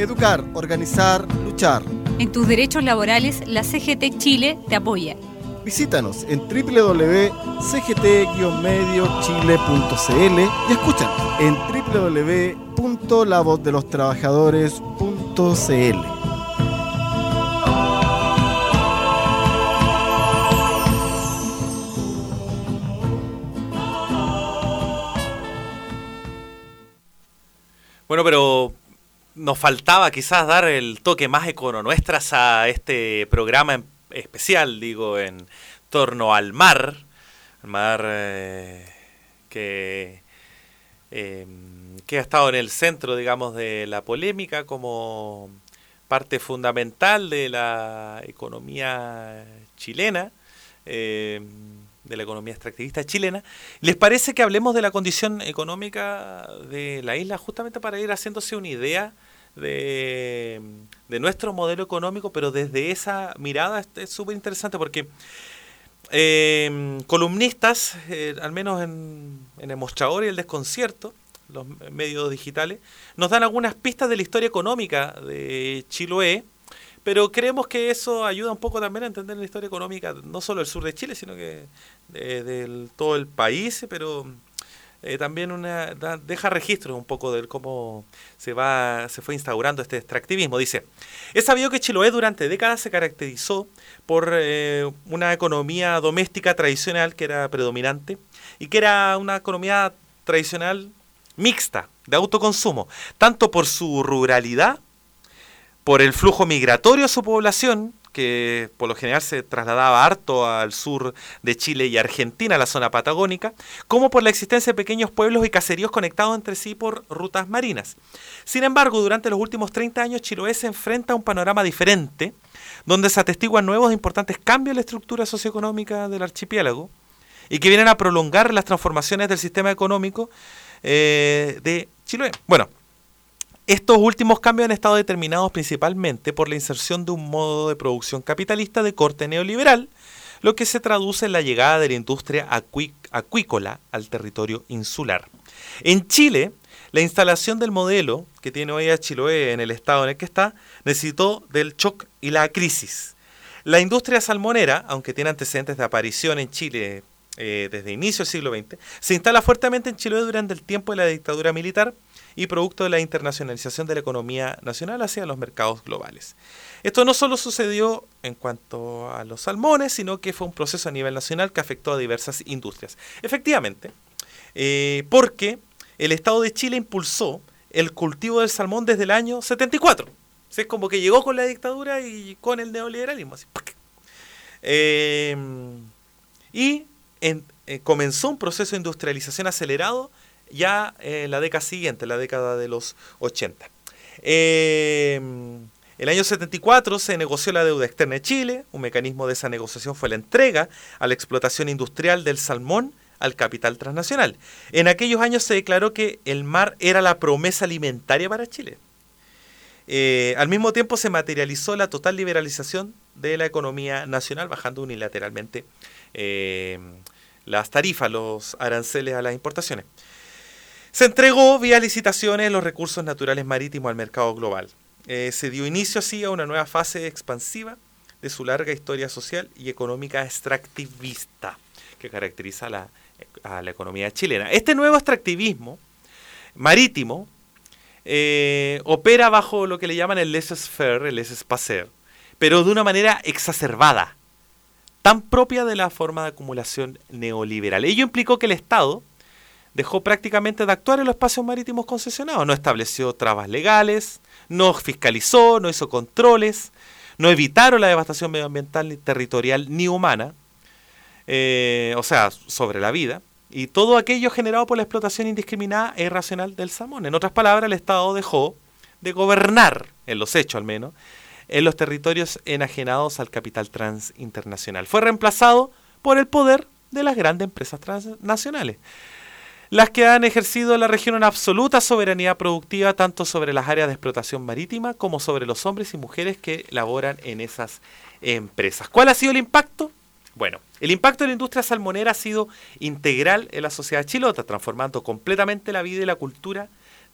Educar, organizar, luchar. En tus derechos laborales, la CGT Chile te apoya. Visítanos en www.cgt-mediochile.cl y escúchanos en www.lavozdelostrabajadores.cl. Bueno, pero nos faltaba quizás dar el toque más econonuestras a este programa especial, digo, en torno al mar que ha estado en el centro, digamos, de la polémica como parte fundamental de la economía chilena, de la economía extractivista chilena. ¿Les parece que hablemos de la condición económica de la isla justamente para ir haciéndose una idea de nuestro modelo económico, pero desde esa mirada? Es súper interesante porque columnistas, al menos en el Mostrador y el Desconcierto, los medios digitales, nos dan algunas pistas de la historia económica de Chiloé, pero creemos que eso ayuda un poco también a entender la historia económica, no solo del sur de Chile, sino que de todo el país, pero también deja registro un poco de cómo se fue instaurando este extractivismo. Dice, es sabido que Chiloé durante décadas se caracterizó por una economía doméstica tradicional que era predominante y que era una economía tradicional mixta, de autoconsumo, tanto por su ruralidad, por el flujo migratorio de su población, que por lo general se trasladaba harto al sur de Chile y Argentina, a la zona patagónica, como por la existencia de pequeños pueblos y caseríos conectados entre sí por rutas marinas. Sin embargo, durante los últimos 30 años, Chiloé se enfrenta a un panorama diferente, donde se atestiguan nuevos e importantes cambios en la estructura socioeconómica del archipiélago, y que vienen a prolongar las transformaciones del sistema económico de Chiloé. Bueno, estos últimos cambios han estado determinados principalmente por la inserción de un modo de producción capitalista de corte neoliberal, lo que se traduce en la llegada de la industria acuícola al territorio insular. En Chile, la instalación del modelo que tiene hoy a Chiloé en el estado en el que está, necesitó del shock y la crisis. La industria salmonera, aunque tiene antecedentes de aparición en Chile desde inicio del siglo XX, se instala fuertemente en Chiloé durante el tiempo de la dictadura militar y producto de la internacionalización de la economía nacional hacia los mercados globales. Esto no solo sucedió en cuanto a los salmones, sino que fue un proceso a nivel nacional que afectó a diversas industrias. Efectivamente, porque el Estado de Chile impulsó el cultivo del salmón desde el año 74. Es como que llegó con la dictadura y con el neoliberalismo. Así. Comenzó un proceso de industrialización acelerado ya en la década siguiente, la década de los 80. El año 74 se negoció la deuda externa de Chile. Un mecanismo de esa negociación fue la entrega a la explotación industrial del salmón al capital transnacional. En aquellos años se declaró que el mar era la promesa alimentaria para Chile. Al mismo tiempo se materializó la total liberalización de la economía nacional, bajando unilateralmente las tarifas, los aranceles a las importaciones. Se entregó vía licitaciones los recursos naturales marítimos al mercado global. Se dio inicio así a una nueva fase expansiva de su larga historia social y económica extractivista que caracteriza a la economía chilena. Este nuevo extractivismo marítimo opera bajo lo que le llaman el laissez-faire, el laissez-passer, pero de una manera exacerbada, tan propia de la forma de acumulación neoliberal. Ello implicó que el Estado dejó prácticamente de actuar en los espacios marítimos concesionados. No estableció trabas legales, no fiscalizó, no hizo controles, no evitaron la devastación medioambiental, ni territorial, ni humana, sobre la vida, y todo aquello generado por la explotación indiscriminada e irracional del salmón. En otras palabras, el Estado dejó de gobernar, en los hechos al menos, en los territorios enajenados al capital transinternacional. Fue reemplazado por el poder de las grandes empresas transnacionales, las que han ejercido en la región una absoluta soberanía productiva tanto sobre las áreas de explotación marítima como sobre los hombres y mujeres que laboran en esas empresas. ¿Cuál ha sido el impacto? Bueno, el impacto de la industria salmonera ha sido integral en la sociedad chilota, transformando completamente la vida y la cultura de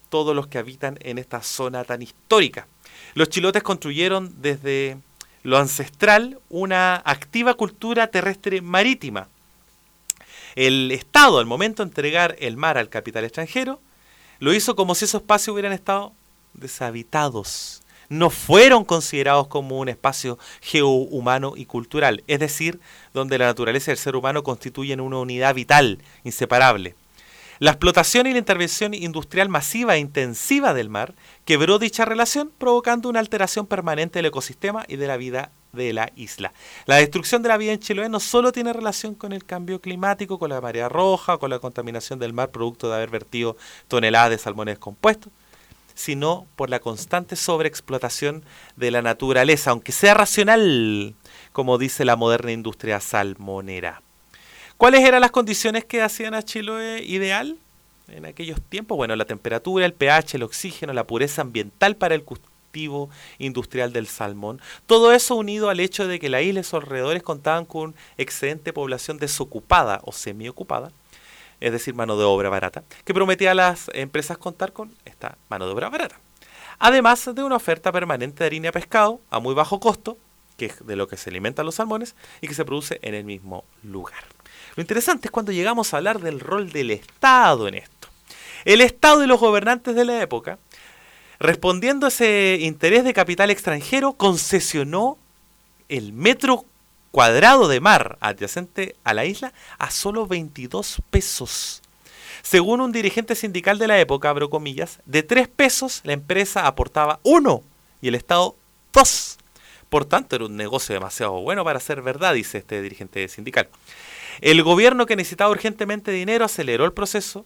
todos los que habitan en esta zona tan histórica. Los chilotes construyeron desde lo ancestral una activa cultura terrestre marítima. El Estado, al momento de entregar el mar al capital extranjero, lo hizo como si esos espacios hubieran estado deshabitados. No fueron considerados como un espacio geohumano y cultural, es decir, donde la naturaleza y el ser humano constituyen una unidad vital, inseparable. La explotación y la intervención industrial masiva e intensiva del mar quebró dicha relación, provocando una alteración permanente del ecosistema y de la vida de la isla. La destrucción de la vida en Chiloé no solo tiene relación con el cambio climático, con la marea roja, con la contaminación del mar producto de haber vertido toneladas de salmones descompuestos, sino por la constante sobreexplotación de la naturaleza, aunque sea racional, como dice la moderna industria salmonera. ¿Cuáles eran las condiciones que hacían a Chiloé ideal en aquellos tiempos? Bueno, la temperatura, el pH, el oxígeno, la pureza ambiental para el cultivo industrial del salmón. Todo eso unido al hecho de que la isla y sus alrededores contaban con excedente población desocupada o semiocupada, es decir, mano de obra barata, que prometía a las empresas contar con esta mano de obra barata. Además de una oferta permanente de harina y pescado a muy bajo costo, que es de lo que se alimentan los salmones, y que se produce en el mismo lugar. Lo interesante es cuando llegamos a hablar del rol del Estado en esto. El Estado y los gobernantes de la época, respondiendo a ese interés de capital extranjero, concesionó el metro cuadrado de mar adyacente a la isla a solo 22 pesos. Según un dirigente sindical de la época, abro comillas, de 3 pesos la empresa aportaba 1 y el Estado 2. Por tanto, era un negocio demasiado bueno para ser verdad, dice este dirigente sindical. El gobierno, que necesitaba urgentemente dinero, aceleró el proceso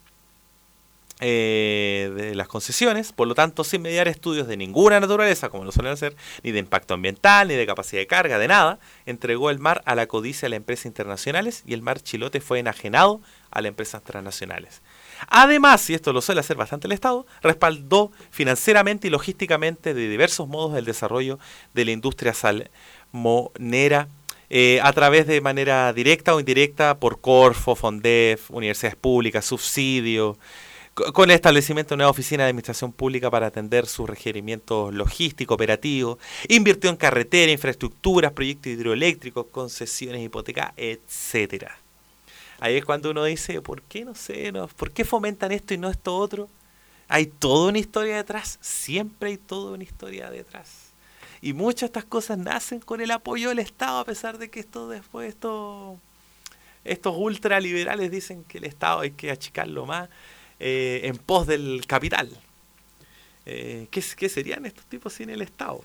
de las concesiones, por lo tanto, sin mediar estudios de ninguna naturaleza, como lo suelen hacer, ni de impacto ambiental, ni de capacidad de carga, de nada, entregó el mar a la codicia de las empresas internacionales y el mar chilote fue enajenado a las empresas transnacionales. Además, y esto lo suele hacer bastante el Estado, respaldó financieramente y logísticamente de diversos modos el desarrollo de la industria salmonera a través de manera directa o indirecta por Corfo, Fondef, universidades públicas, subsidios, con el establecimiento de una oficina de administración pública para atender sus requerimientos logísticos, operativos, invirtió en carretera, infraestructuras, proyectos hidroeléctricos, concesiones hipotecas, etcétera. Ahí es cuando uno dice, ¿por qué ¿por qué fomentan esto y no esto otro? Hay toda una historia detrás, siempre hay toda una historia detrás. Y muchas de estas cosas nacen con el apoyo del Estado, a pesar de que estos ultraliberales dicen que el Estado hay que achicarlo más en pos del capital. ¿Qué serían estos tipos sin el Estado?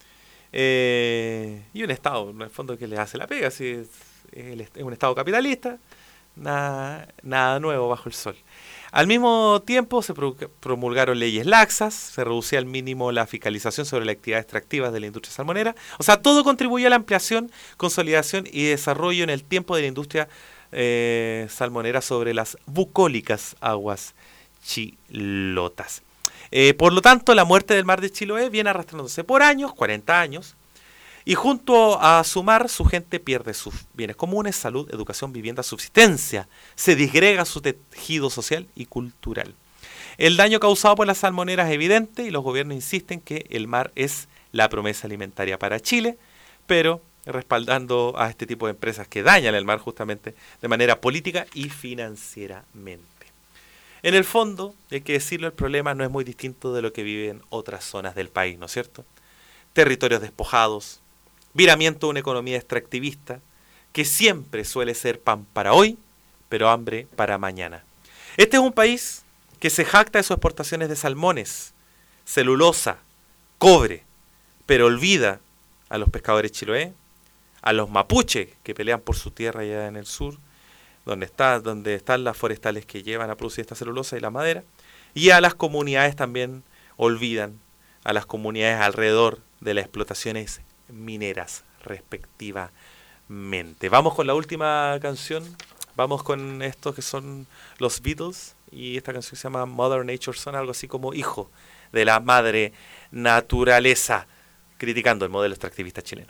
Y un Estado, en el fondo, que les hace la pega. Si es un Estado capitalista, nada nuevo bajo el sol. Al mismo tiempo se promulgaron leyes laxas, se reducía al mínimo la fiscalización sobre las actividades extractivas de la industria salmonera. O sea, todo contribuyó a la ampliación, consolidación y desarrollo en el tiempo de la industria salmonera sobre las bucólicas aguas chilotas. Por lo tanto, la muerte del mar de Chiloé viene arrastrándose por años, 40 años, y junto a su mar, su gente pierde sus bienes comunes, salud, educación, vivienda, subsistencia. Se disgrega su tejido social y cultural. El daño causado por las salmoneras es evidente y los gobiernos insisten que el mar es la promesa alimentaria para Chile, pero respaldando a este tipo de empresas que dañan el mar justamente de manera política y financieramente. En el fondo, hay que decirlo, el problema no es muy distinto de lo que viven otras zonas del país, ¿no es cierto? Territorios despojados, viramiento de una economía extractivista que siempre suele ser pan para hoy, pero hambre para mañana. Este es un país que se jacta de sus exportaciones de salmones, celulosa, cobre, pero olvida a los pescadores chiloé, a los mapuches que pelean por su tierra allá en el sur, donde están las forestales que llevan a producir esta celulosa y la madera, y a las comunidades también olvidan, a las comunidades alrededor de las explotaciones mineras respectivamente. Vamos con la última canción, vamos con estos que son los Beatles, y esta canción se llama Mother Nature Son, algo así como hijo de la madre naturaleza, criticando el modelo extractivista chileno.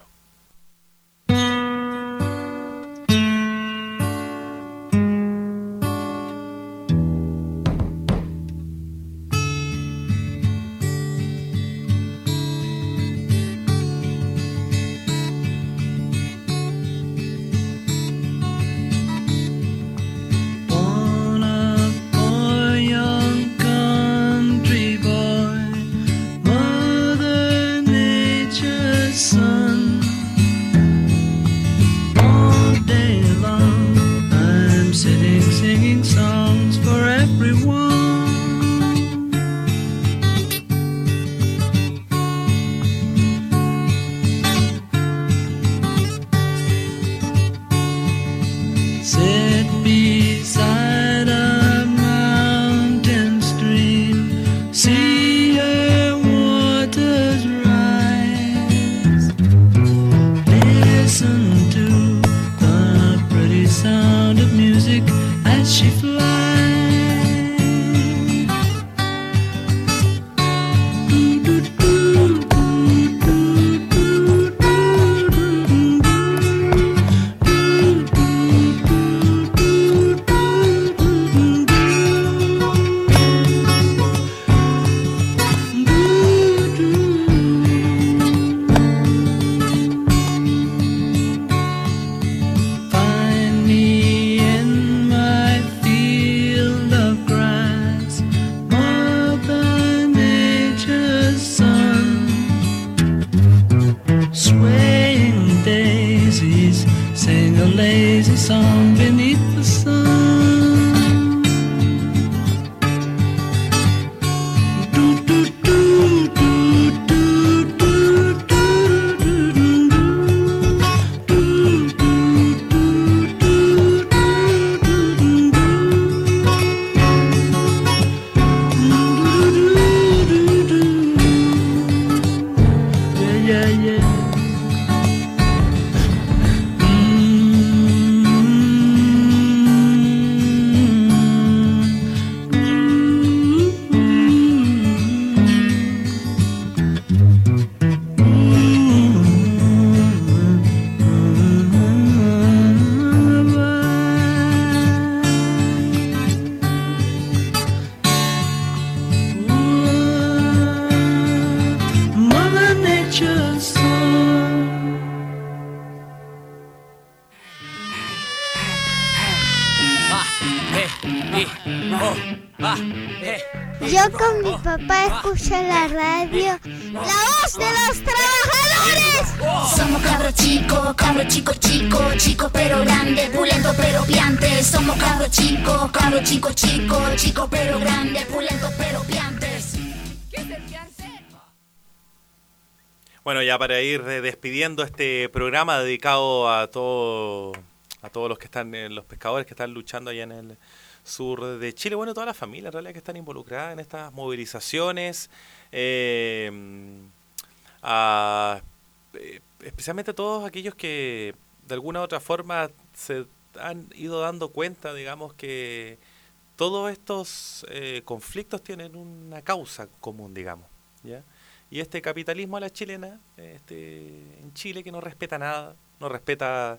singing songs for everyone. Sit beside a mountain stream, see her waters rise. Listen to the pretty sound of music as she flies. Find me in my field of grass, Mother Nature's son. Swaying daisies sing a lazy song beneath the sun. Do, do, do, do, do, do, do, do, do, do. Yeah, yeah. Mother Nature's song. Yo con mi papá escucho la radio. ¡La voz de los trabajadores! Somos cabros chicos, chico pero grande, pulento pero piantes. Somos cabros chicos, chico pero grande, pulento pero piantes. Bueno, ya para ir despidiendo este programa dedicado a todos los que están, los pescadores que están luchando allá en el sur de Chile, bueno, todas las familias en realidad que están involucradas en estas movilizaciones, especialmente todos aquellos que de alguna u otra forma se han ido dando cuenta, digamos, que todos estos conflictos tienen una causa común, digamos, ¿ya? Y este capitalismo a la chilena, en Chile, que no respeta nada, no respeta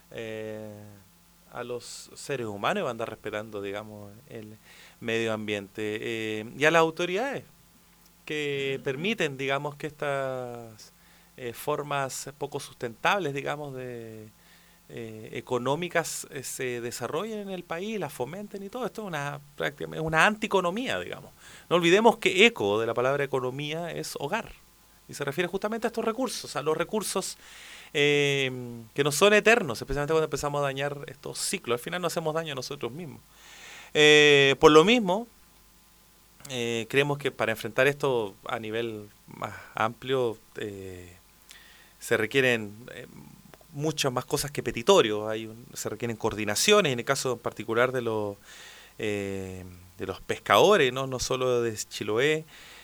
a los seres humanos y va a andar respetando, digamos, el medio ambiente. Y a las autoridades que permiten, digamos, que estas formas poco sustentables, digamos, de económicas se desarrollen en el país, las fomenten y todo. Esto es prácticamente una antieconomía, digamos. No olvidemos que eco de la palabra economía es hogar y se refiere justamente a estos recursos, a los recursos que no son eternos, especialmente cuando empezamos a dañar estos ciclos. Al final nos hacemos daño a nosotros mismos. Por lo mismo, creemos que para enfrentar esto a nivel más amplio se requieren muchas más cosas que petitorios. Se requieren coordinaciones, en el caso en particular de los pescadores, no solo de Chiloé.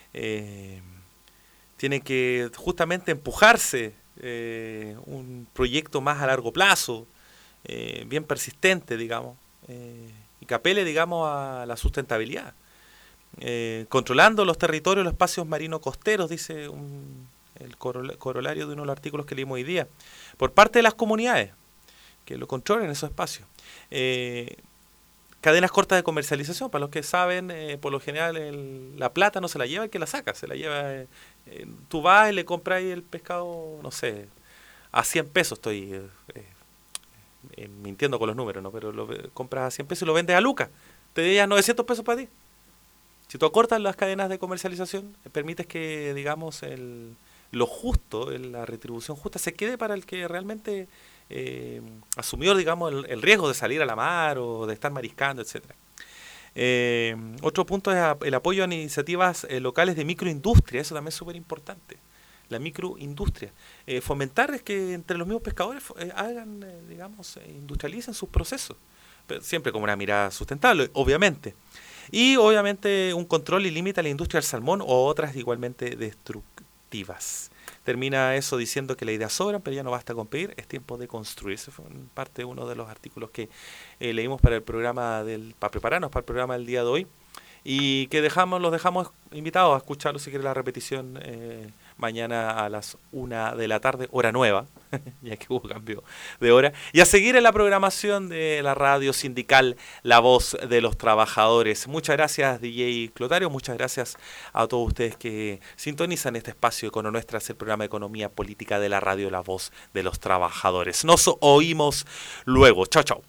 Tiene que justamente empujarse un proyecto más a largo plazo, bien persistente, digamos, y que apele, digamos, a la sustentabilidad. Controlando los territorios, los espacios marinos costeros, dice el corolario de uno de los artículos que leímos hoy día, por parte de las comunidades, que lo controlen esos espacios. Cadenas cortas de comercialización, para los que saben, por lo general la plata no se la lleva el que la saca, se la lleva, tú vas y le compras el pescado, no sé, a 100 pesos, estoy mintiendo con los números, ¿no? Pero lo compras a 100 pesos y lo vendes a lucas, te llevas 900 pesos para ti. Si tú acortas las cadenas de comercialización, permites que, digamos, lo justo, la retribución justa, se quede para el que realmente asumió, digamos, el riesgo de salir a la mar o de estar mariscando, etcétera. Otro punto es el apoyo a iniciativas locales de microindustria, eso también es súper importante. La microindustria. Fomentar es que entre los mismos pescadores hagan, industrialicen sus procesos, pero siempre con una mirada sustentable, obviamente. Y obviamente un control y límite a la industria del salmón o otras igualmente destructivas. Termina eso diciendo que las ideas sobran, pero ya no basta con pedir, es tiempo de construir. Ese fue parte de uno de los artículos que leímos para el programa para prepararnos para el programa del día de hoy. Y que los dejamos invitados a escucharlo si quiere la repetición mañana a las 1 de la tarde, hora nueva, ya que hubo cambio de hora. Y a seguir en la programación de la radio sindical La Voz de los Trabajadores. Muchas gracias, DJ Clotario, muchas gracias a todos ustedes que sintonizan este espacio Econonuestras, el programa de economía política de la radio La Voz de los Trabajadores. Nos oímos luego. Chao, chao.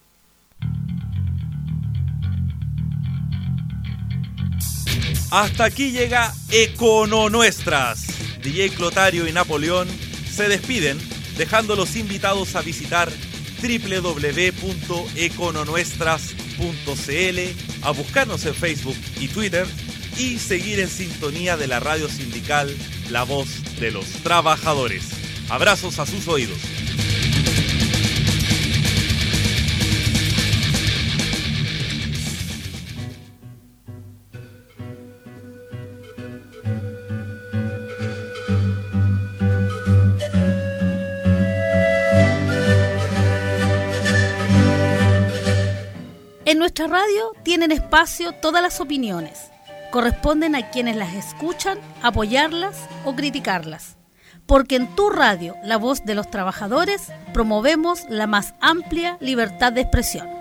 Hasta aquí llega Econonuestras. DJ Clotario y Napoleón se despiden, dejándolos invitados a visitar www.econonuestras.cl, a buscarnos en Facebook y Twitter y seguir en sintonía de la radio sindical La Voz de los Trabajadores. Abrazos a sus oídos. En nuestra radio tienen espacio todas las opiniones. Corresponden a quienes las escuchan apoyarlas o criticarlas. Porque en tu radio, La Voz de los Trabajadores, promovemos la más amplia libertad de expresión.